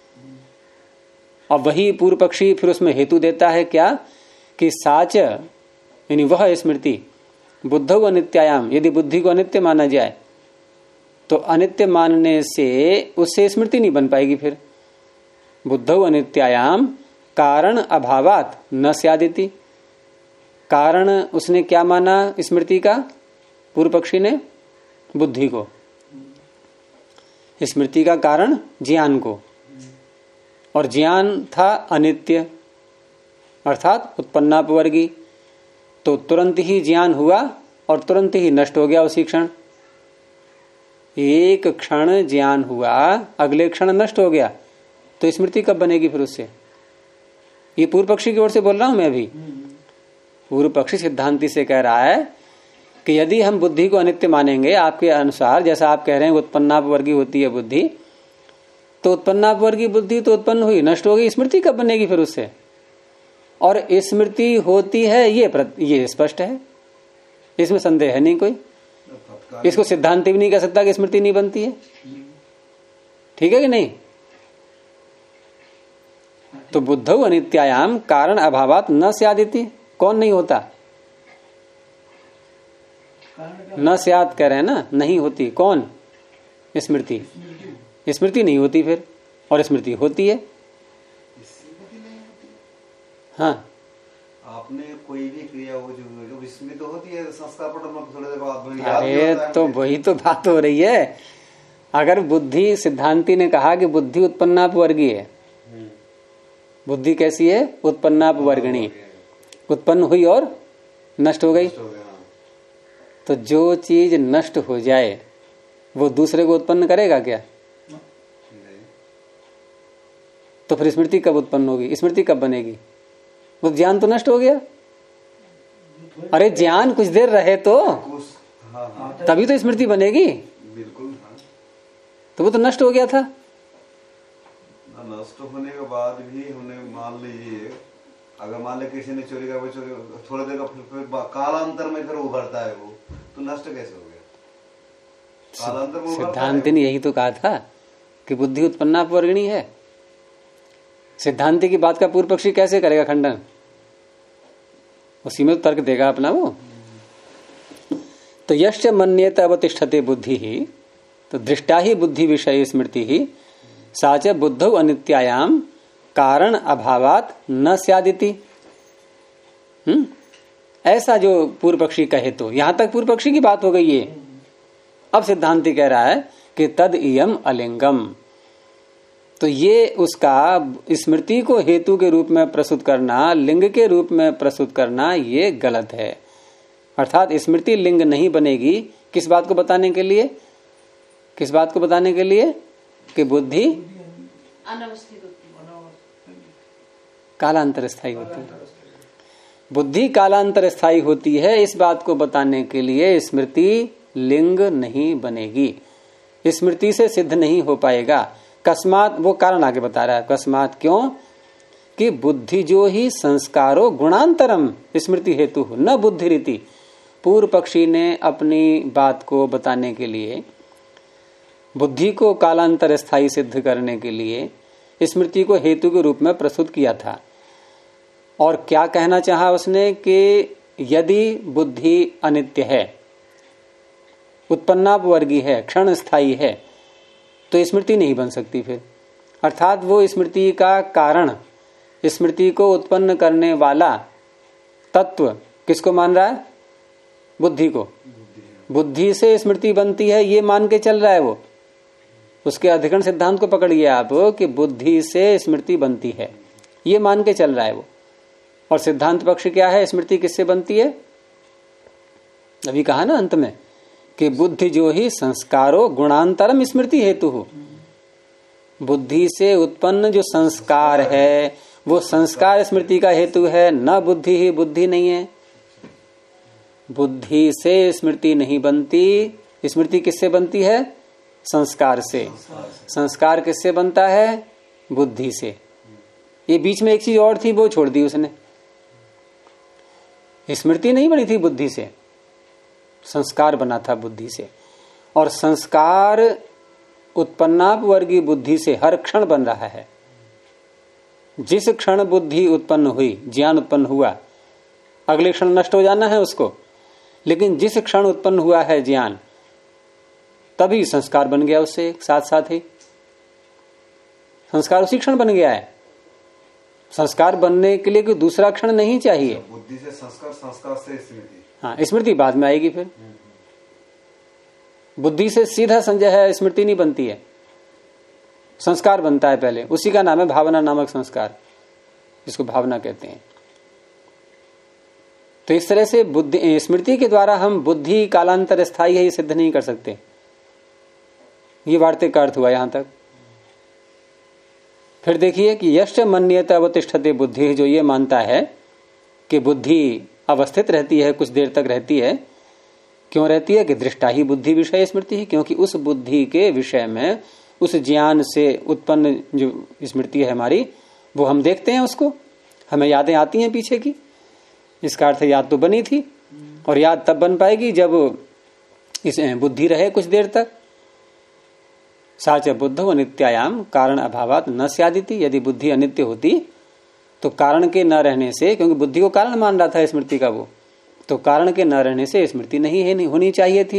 Speaker 1: अब वही पूर्व पक्षी फिर उसमें हेतु देता है क्या कि साच यानी वह स्मृति बुद्धौ अनित्यायाम, यदि बुद्धि को अनित्य माना जाए तो अनित्य मानने से उससे स्मृति नहीं बन पाएगी। फिर बुद्धौ अनित्यायाम कारण अभावात न स्यादिति, कारण उसने क्या माना स्मृति का? पूर्व पक्षी ने बुद्धि को, स्मृति का कारण ज्ञान को, और ज्ञान था अनित्य अर्थात उत्पन्नापवर्गी। तो तुरंत ही ज्ञान हुआ और तुरंत ही नष्ट हो गया उसी क्षण। एक क्षण ज्ञान हुआ, अगले क्षण नष्ट हो गया, तो स्मृति कब बनेगी फिर उससे? ये पूर्व पक्षी की ओर से बोल रहा हूं मैं अभी। पूर्व पक्षी सिद्धांति से कह रहा है कि यदि हम बुद्धि को अनित्य मानेंगे आपके अनुसार, जैसा आप कह रहे हैं उत्पन्नापवर्गी होती है बुद्धि, तो उत्पन्नापवर्गी बुद्धि तो उत्पन्न हुई, नष्ट हो गई, स्मृति कब बनेगी फिर उससे? और स्मृति होती है ये स्पष्ट है, इसमें संदेह है नहीं कोई। इसको सिद्धांत भी नहीं कह सकता कि स्मृति नहीं बनती है, ठीक है कि नहीं? तो बुद्धौ अनित्यायाम कारण अभावात न स्यादिति, कौन नहीं होता? न स्याद कह रहे हैं ना, नहीं होती। कौन? स्मृति। स्मृति नहीं होती फिर, और स्मृति होती है। हाँ,
Speaker 2: आपने कोई भी क्रिया हो जो इसमें तो होती है, संस्कार पटल में थोड़ी देर बाद याद
Speaker 1: अरे तो वही तो बात हो रही है। अगर बुद्धि, सिद्धांति ने कहा कि बुद्धि उत्पन्नापवर्गीय है, बुद्धि कैसी है? उत्पन्नापवर्गणी, उत्पन्न हुई और नष्ट हो गई। तो जो चीज नष्ट हो जाए वो दूसरे को उत्पन्न करेगा क्या? तो फिर स्मृति कब उत्पन्न होगी? स्मृति कब बनेगी? वो ज्ञान तो नष्ट हो गया। अरे ज्ञान कुछ देर रहे तो तभी तो स्मृति बनेगी।
Speaker 2: बिल्कुल।
Speaker 1: तो वो तो नष्ट हो गया था।
Speaker 2: नष्ट होने के बाद भी उन्हें मान लीजिए, अगर मान ले किसी ने चोरी का, वो चोरी थोड़ी देर का फिर कालांतर में फिर उभरता है, वो तो नष्ट कैसे हो गया? कालांतर में
Speaker 1: सिद्धांत ने यही तो कहा था कि बुद्धि उत्पन्नापवर्गणी है। सिद्धांति की बात का पूर्व पक्षी कैसे करेगा खंडन? उसी में तो तर्क देगा अपना वो। तो यश्च मन्येत अवतिष्ठते बुद्धि ही, तो दृष्टा ही बुद्धि विषय स्मृति ही, साच बुद्धौ अनित्यायाम कारण अभावात न स्यादिति। ऐसा जो पूर्व पक्षी कहे, तो यहां तक पूर्व पक्षी की बात हो गई है। अब सिद्धांति कह रहा है कि तद इयम अलिंगम, तो ये उसका स्मृति को हेतु के रूप में प्रस्तुत करना, लिंग के रूप में प्रस्तुत करना, ये गलत है। अर्थात स्मृति लिंग नहीं बनेगी। किस बात को बताने के लिए? किस बात को बताने के लिए? कि बुद्धि कालांतर स्थायी होती है। बुद्धि कालांतर स्थायी होती है, इस बात को बताने के लिए स्मृति लिंग नहीं बनेगी, स्मृति से सिद्ध नहीं हो पाएगा। कस्मात, वो कारण आगे बता रहा है। कस्मात क्यों? कि बुद्धि जो ही संस्कारो गुणांतरम स्मृति हेतु न बुद्धि रीति। पूर्व पक्षी ने अपनी बात को बताने के लिए, बुद्धि को कालांतर स्थायी सिद्ध करने के लिए स्मृति को हेतु के रूप में प्रस्तुत किया था। और क्या कहना चाहा उसने? कि यदि बुद्धि अनित्य है, उत्पन्नापवर्गीय है, क्षण स्थायी है, तो स्मृति नहीं बन सकती फिर। अर्थात वो स्मृति का कारण, स्मृति को उत्पन्न करने वाला तत्व किसको मान रहा है? बुद्धि को। बुद्धि से स्मृति बनती है ये मान के चल रहा है वो। उसके अधिकरण सिद्धांत को पकड़िए आप कि बुद्धि से स्मृति बनती है, ये मान के चल रहा है वो। और सिद्धांत पक्ष क्या है? स्मृति किससे बनती है? अभी कहा ना अंत में कि बुद्धि जो ही संस्कारो गुणांतरम स्मृति हेतु हो। बुद्धि से उत्पन्न जो संस्कार है वो संस्कार स्मृति का हेतु है, न बुद्धि ही। बुद्धि नहीं है, बुद्धि से स्मृति नहीं बनती। स्मृति किससे बनती है? संस्कार से। संस्कार किससे बनता है? बुद्धि से। ये बीच में एक चीज और थी, वो छोड़ दी उसने। स्मृति नहीं बनी थी बुद्धि से, संस्कार बना था बुद्धि से। और संस्कार उत्पन्नापवर्गीय बुद्धि से हर क्षण बन रहा है। जिस क्षण बुद्धि उत्पन्न हुई, ज्ञान उत्पन्न हुआ, अगले क्षण नष्ट हो जाना है उसको। लेकिन जिस क्षण उत्पन्न हुआ है ज्ञान, तभी संस्कार बन गया उससे साथ साथ ही। संस्कार उसी क्षण बन गया है। संस्कार बनने के लिए कोई दूसरा क्षण नहीं चाहिए।
Speaker 2: बुद्धि से संस्कार, संस्कार से स्मृति।
Speaker 1: हाँ, स्मृति बाद में आएगी फिर। बुद्धि से सीधा संजय है, स्मृति नहीं बनती है, संस्कार बनता है पहले। उसी का नाम है भावना नामक संस्कार, जिसको भावना कहते हैं। तो इस तरह से बुद्धि, स्मृति के द्वारा हम बुद्धि कालांतर स्थायी है ये सिद्ध नहीं कर सकते। ये वार्तिक का अर्थ हुआ यहां तक। फिर देखिए कि यश्च मन्येत अवतिष्ठते बुद्धि, जो ये मानता है कि बुद्धि अवस्थित रहती है, कुछ देर तक रहती है। क्यों रहती है? कि दृष्टा ही बुद्धि विषय स्मृति ही, क्योंकि उस बुद्धि के विषय में, उस ज्ञान से उत्पन्न जो स्मृति है हमारी, वो हम देखते हैं उसको, हमें यादें आती हैं पीछे की। इसका अर्थ याद तो बनी थी, और याद तब बन पाएगी जब इस बुद्धि रहे कुछ देर तक। साच बुद्धो अनित्यायाम कारण अभावात न स्यादिति। यदि बुद्धि अनित्य होती तो कारण के न रहने से, क्योंकि बुद्धि को कारण मान रहा था स्मृति का वो, तो कारण के न रहने से स्मृति नहीं होनी चाहिए थी।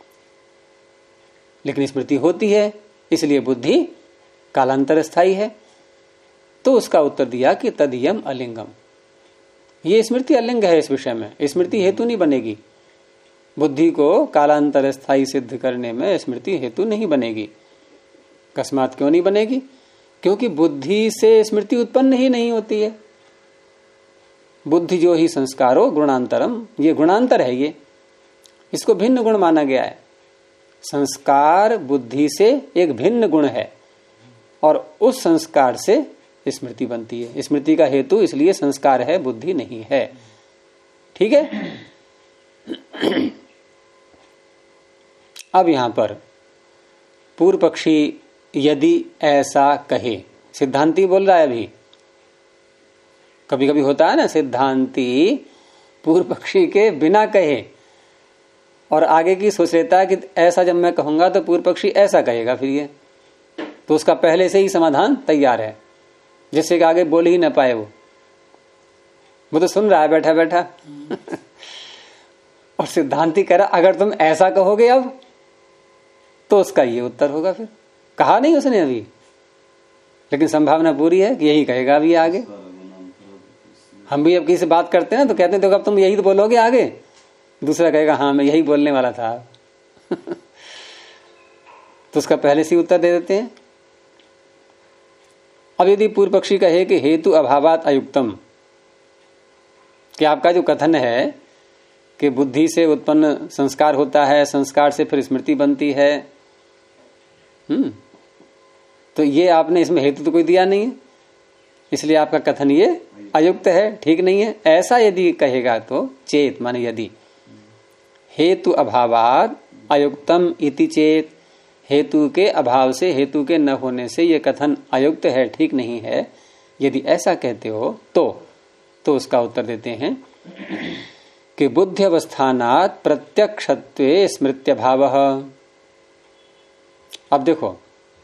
Speaker 1: लेकिन स्मृति होती है, इसलिए बुद्धि कालांतर स्थायी है। तो उसका उत्तर दिया कि तदियम अलिंगम, ये स्मृति अलिंग है। इस विषय में स्मृति हेतु नहीं बनेगी। बुद्धि को कालांतर स्थायी सिद्ध करने में स्मृति हेतु नहीं बनेगी। अकस्मात क्यों नहीं बनेगी? क्योंकि बुद्धि से स्मृति उत्पन्न ही नहीं होती है। बुद्धि जो ही संस्कारो गुणांतरम, ये गुणांतर है, ये इसको भिन्न गुण माना गया है। संस्कार बुद्धि से एक भिन्न गुण है और उस संस्कार से स्मृति बनती है। स्मृति का हेतु इसलिए संस्कार है, बुद्धि नहीं है। ठीक है। अब यहां पर पूर्व पक्षी यदि ऐसा कहे, सिद्धांती बोल रहा है अभी। कभी कभी होता है ना, सिद्धांती पूर्व पक्षी के बिना कहे और आगे की सोच लेता है कि ऐसा जब मैं कहूंगा तो पूर्व पक्षी ऐसा कहेगा, फिर ये तो उसका पहले से ही समाधान तैयार है, जिससे कि आगे बोल ही ना पाए। वो तो सुन रहा है बैठा बैठा और सिद्धांती कह रहा अगर तुम ऐसा कहोगे अब तो उसका ये उत्तर होगा। फिर कहा नहीं उसने अभी, लेकिन संभावना पूरी है कि यही कहेगा अभी आगे। हम भी अब किसी से बात करते हैं तो कहते हैं देखो अब तुम यही तो बोलोगे आगे, दूसरा कहेगा हाँ मैं यही बोलने वाला था तो उसका पहले से उत्तर दे देते हैं। अब यदि पूर्व पक्षी कहे कि हेतु अभावात अयुक्तम, कि आपका जो कथन है कि बुद्धि से उत्पन्न संस्कार होता है, संस्कार से फिर स्मृति बनती है, तो ये आपने इसमें हेतु तो कोई दिया नहीं है, इसलिए आपका कथन ये अयुक्त है, ठीक नहीं है। ऐसा यदि कहेगा तो चेत माने यदि हेतु अभावात अयुक्तम इति चेत, हेतु के अभाव से, हेतु के न होने से ये कथन अयुक्त है, ठीक नहीं है, यदि ऐसा कहते हो तो उसका उत्तर देते हैं कि बुद्धि अवस्थानात प्रत्यक्षत्वे स्मृत्यभावः। अब देखो,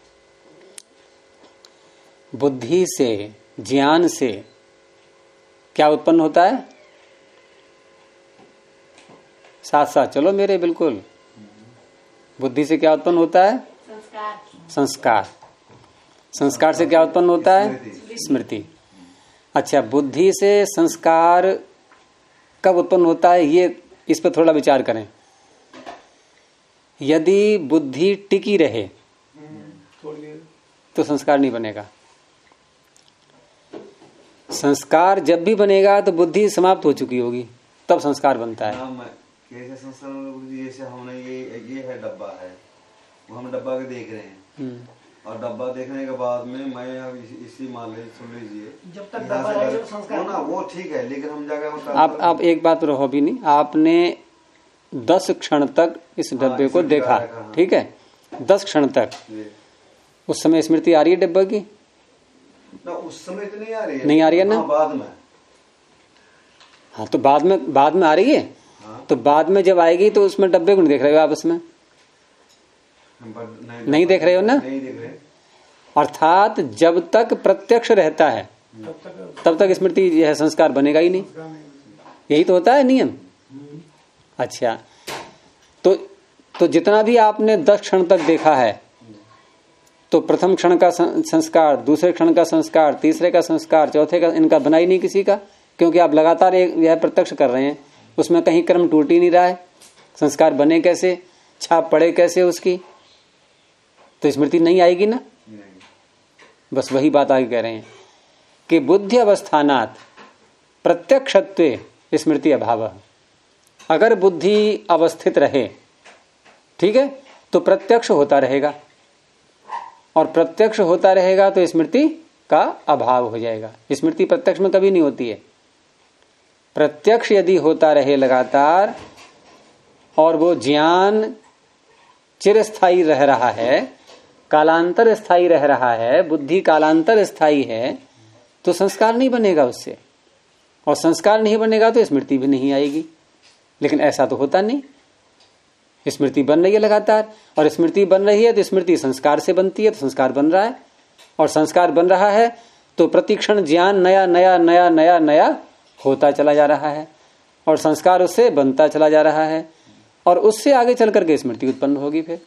Speaker 1: बुद्धि से, ज्ञान से क्या उत्पन्न होता है? साथ साथ चलो मेरे, बिल्कुल। बुद्धि से क्या उत्पन्न होता है? संस्कार। संस्कार से क्या उत्पन्न होता है? स्मृति। अच्छा, बुद्धि से संस्कार कब उत्पन्न होता है, ये इस पर थोड़ा विचार करें। यदि बुद्धि टिकी रहे तो संस्कार नहीं बनेगा। संस्कार जब भी बनेगा तो बुद्धि समाप्त हो चुकी होगी, तब संस्कार बनता है।
Speaker 2: कैसे संस्कार बुद्धि, जैसे हमने ये है डब्बा है, वो हम डब्बा के देख रहे हैं और डब्बा देखने के बाद में मैं इसी मान लीजिए, सुन लीजिए,
Speaker 3: जब तक डब्बा रहेगा संस्कार
Speaker 2: ना वो ठीक है, लेकिन हम जाकर
Speaker 1: आप एक बात पर रहो भी नहीं, आपने 10 क्षण तक इस डब्बे को देखा, ठीक है, 10 क्षण तक, उस समय स्मृति आ रही है डब्बे की?
Speaker 2: ना उस समय तो नहीं आ रही है,
Speaker 1: नहीं आ रही है ना?
Speaker 2: बाद में।
Speaker 1: हाँ, तो बाद में आ रही है। हाँ। तो बाद में जब आएगी तो उसमें डब्बे को नहीं देख रहे हो आप, उसमें नहीं देख रहे हो ना?
Speaker 2: नहीं देख रहे।
Speaker 1: अर्थात जब तक प्रत्यक्ष रहता है तब तक स्मृति यह संस्कार बनेगा ही नहीं। यही तो होता है नियम। अच्छा, तो जितना भी आपने 10 क्षण तक देखा है, तो प्रथम क्षण का संस्कार, दूसरे क्षण का संस्कार, तीसरे का संस्कार, चौथे का, इनका बना ही नहीं किसी का, क्योंकि आप लगातार यह प्रत्यक्ष कर रहे हैं, उसमें कहीं क्रम टूट ही नहीं रहा है। संस्कार बने कैसे, छाप पड़े कैसे उसकी, तो स्मृति नहीं आएगी ना। बस वही बात आगे कह रहे हैं कि बुद्धि अवस्थानात प्रत्यक्षत्वे स्मृति अभाव। अगर बुद्धि अवस्थित रहे, ठीक है, तो प्रत्यक्ष होता रहेगा, और प्रत्यक्ष होता रहेगा तो स्मृति का अभाव हो जाएगा। स्मृति प्रत्यक्ष में कभी नहीं होती है। प्रत्यक्ष यदि होता रहे लगातार और वो ज्ञान चिरस्थायी रह रहा है, कालांतर स्थायी रह रहा है, बुद्धि कालांतर स्थायी है, तो संस्कार नहीं बनेगा उससे, और संस्कार नहीं बनेगा तो स्मृति भी नहीं आएगी। लेकिन ऐसा तो होता नहीं, स्मृति बन रही है लगातार, और स्मृति बन रही है तो स्मृति संस्कार से बनती है, तो संस्कार बन रहा है, और संस्कार बन रहा है तो प्रतिक्षण ज्ञान नया नया नया नया नया होता चला जा रहा है, और संस्कार उससे बनता चला जा रहा है, और उससे आगे चल करके स्मृति उत्पन्न होगी फिर।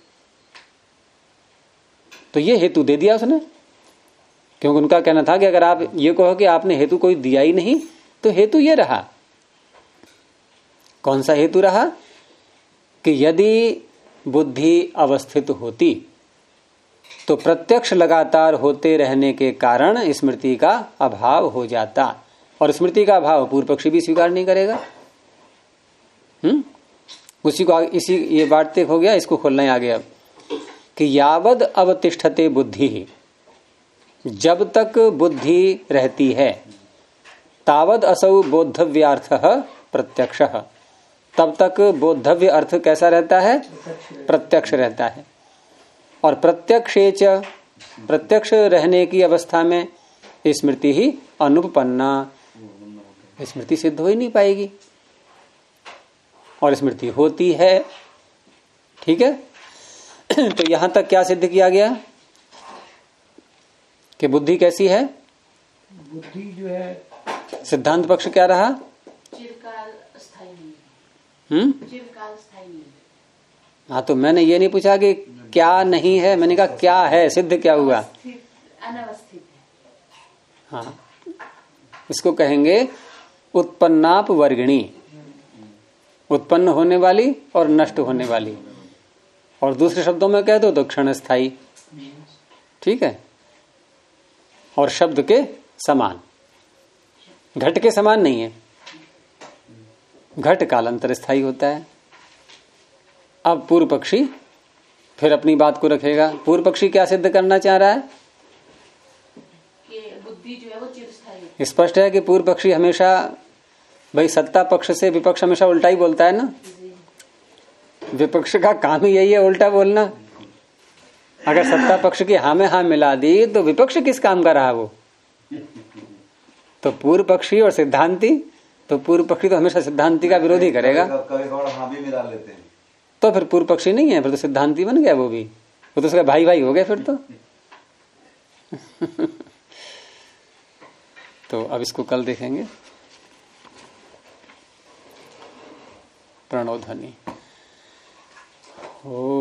Speaker 1: तो ये हेतु दे दिया उसने, क्योंकि उनका कहना था कि अगर आप ये कहो कि आपने हेतु कोई दिया ही नहीं, तो हेतु ये रहा। कौन सा हेतु रहा? कि यदि बुद्धि अवस्थित होती तो प्रत्यक्ष लगातार होते रहने के कारण स्मृति का अभाव हो जाता, और स्मृति का अभाव पूर्व पक्षी भी स्वीकार नहीं करेगा। उसी को इसी ये वार्तिक हो गया, इसको खोलना ही आ गया कि यावद अवतिष्ठते बुद्धि, जब तक बुद्धि रहती है, तावद असौ बोद्धव्यार्थः प्रत्यक्षः, तब तक बोद्धव्य अर्थ कैसा रहता है? प्रत्यक्ष रहता है। और प्रत्यक्षेच, प्रत्यक्ष रहने की अवस्था में स्मृति ही अनुपपन्ना, स्मृति सिद्ध हो ही नहीं पाएगी, और स्मृति होती है। ठीक है। तो यहां तक क्या सिद्ध किया गया कि बुद्धि कैसी है?
Speaker 3: बुद्धि जो है
Speaker 1: सिद्धांत पक्ष क्या रहा?
Speaker 4: चिरकाल स्थायी नहीं, चिरकाल स्थायी नहीं।
Speaker 1: हाँ, तो मैंने ये नहीं पूछा कि क्या नहीं है, मैंने कहा क्या है, सिद्ध क्या हुआ?
Speaker 4: अनवस्थित है।
Speaker 1: हाँ, इसको कहेंगे उत्पन्नाप वर्गिणी, उत्पन्न होने वाली और नष्ट होने वाली, और दूसरे शब्दों में कह दो तो क्षण स्थायी। ठीक है। और शब्द के समान, घट के समान नहीं है, घट कालांतर स्थायी होता है। अब पूर्व पक्षी फिर अपनी बात को रखेगा। पूर्व पक्षी क्या सिद्ध करना चाह रहा है?
Speaker 4: कि बुद्धि जो है वो चिरस्थायी।
Speaker 1: स्पष्ट है कि पूर्व पक्षी हमेशा, भाई सत्ता पक्ष से विपक्ष हमेशा उल्टा ही बोलता है ना, विपक्ष का काम ही यही है, उल्टा बोलना। अगर सत्ता पक्ष की हाँ में हाँ मिला दी तो विपक्ष किस काम का रहा वो? तो पूर्व पक्षी और सिद्धांती, तो पूर्व पक्षी तो हमेशा सिद्धांती का विरोधी करेगा।
Speaker 2: कभी हाँ भी मिला लेते हैं,
Speaker 1: तो फिर पूर्व पक्षी नहीं है, फिर तो सिद्धांती बन गया वो भी, वो तो उसका भाई भाई हो गए फिर तो। तो अब इसको कल देखेंगे। प्रणव ध्वनि। ओ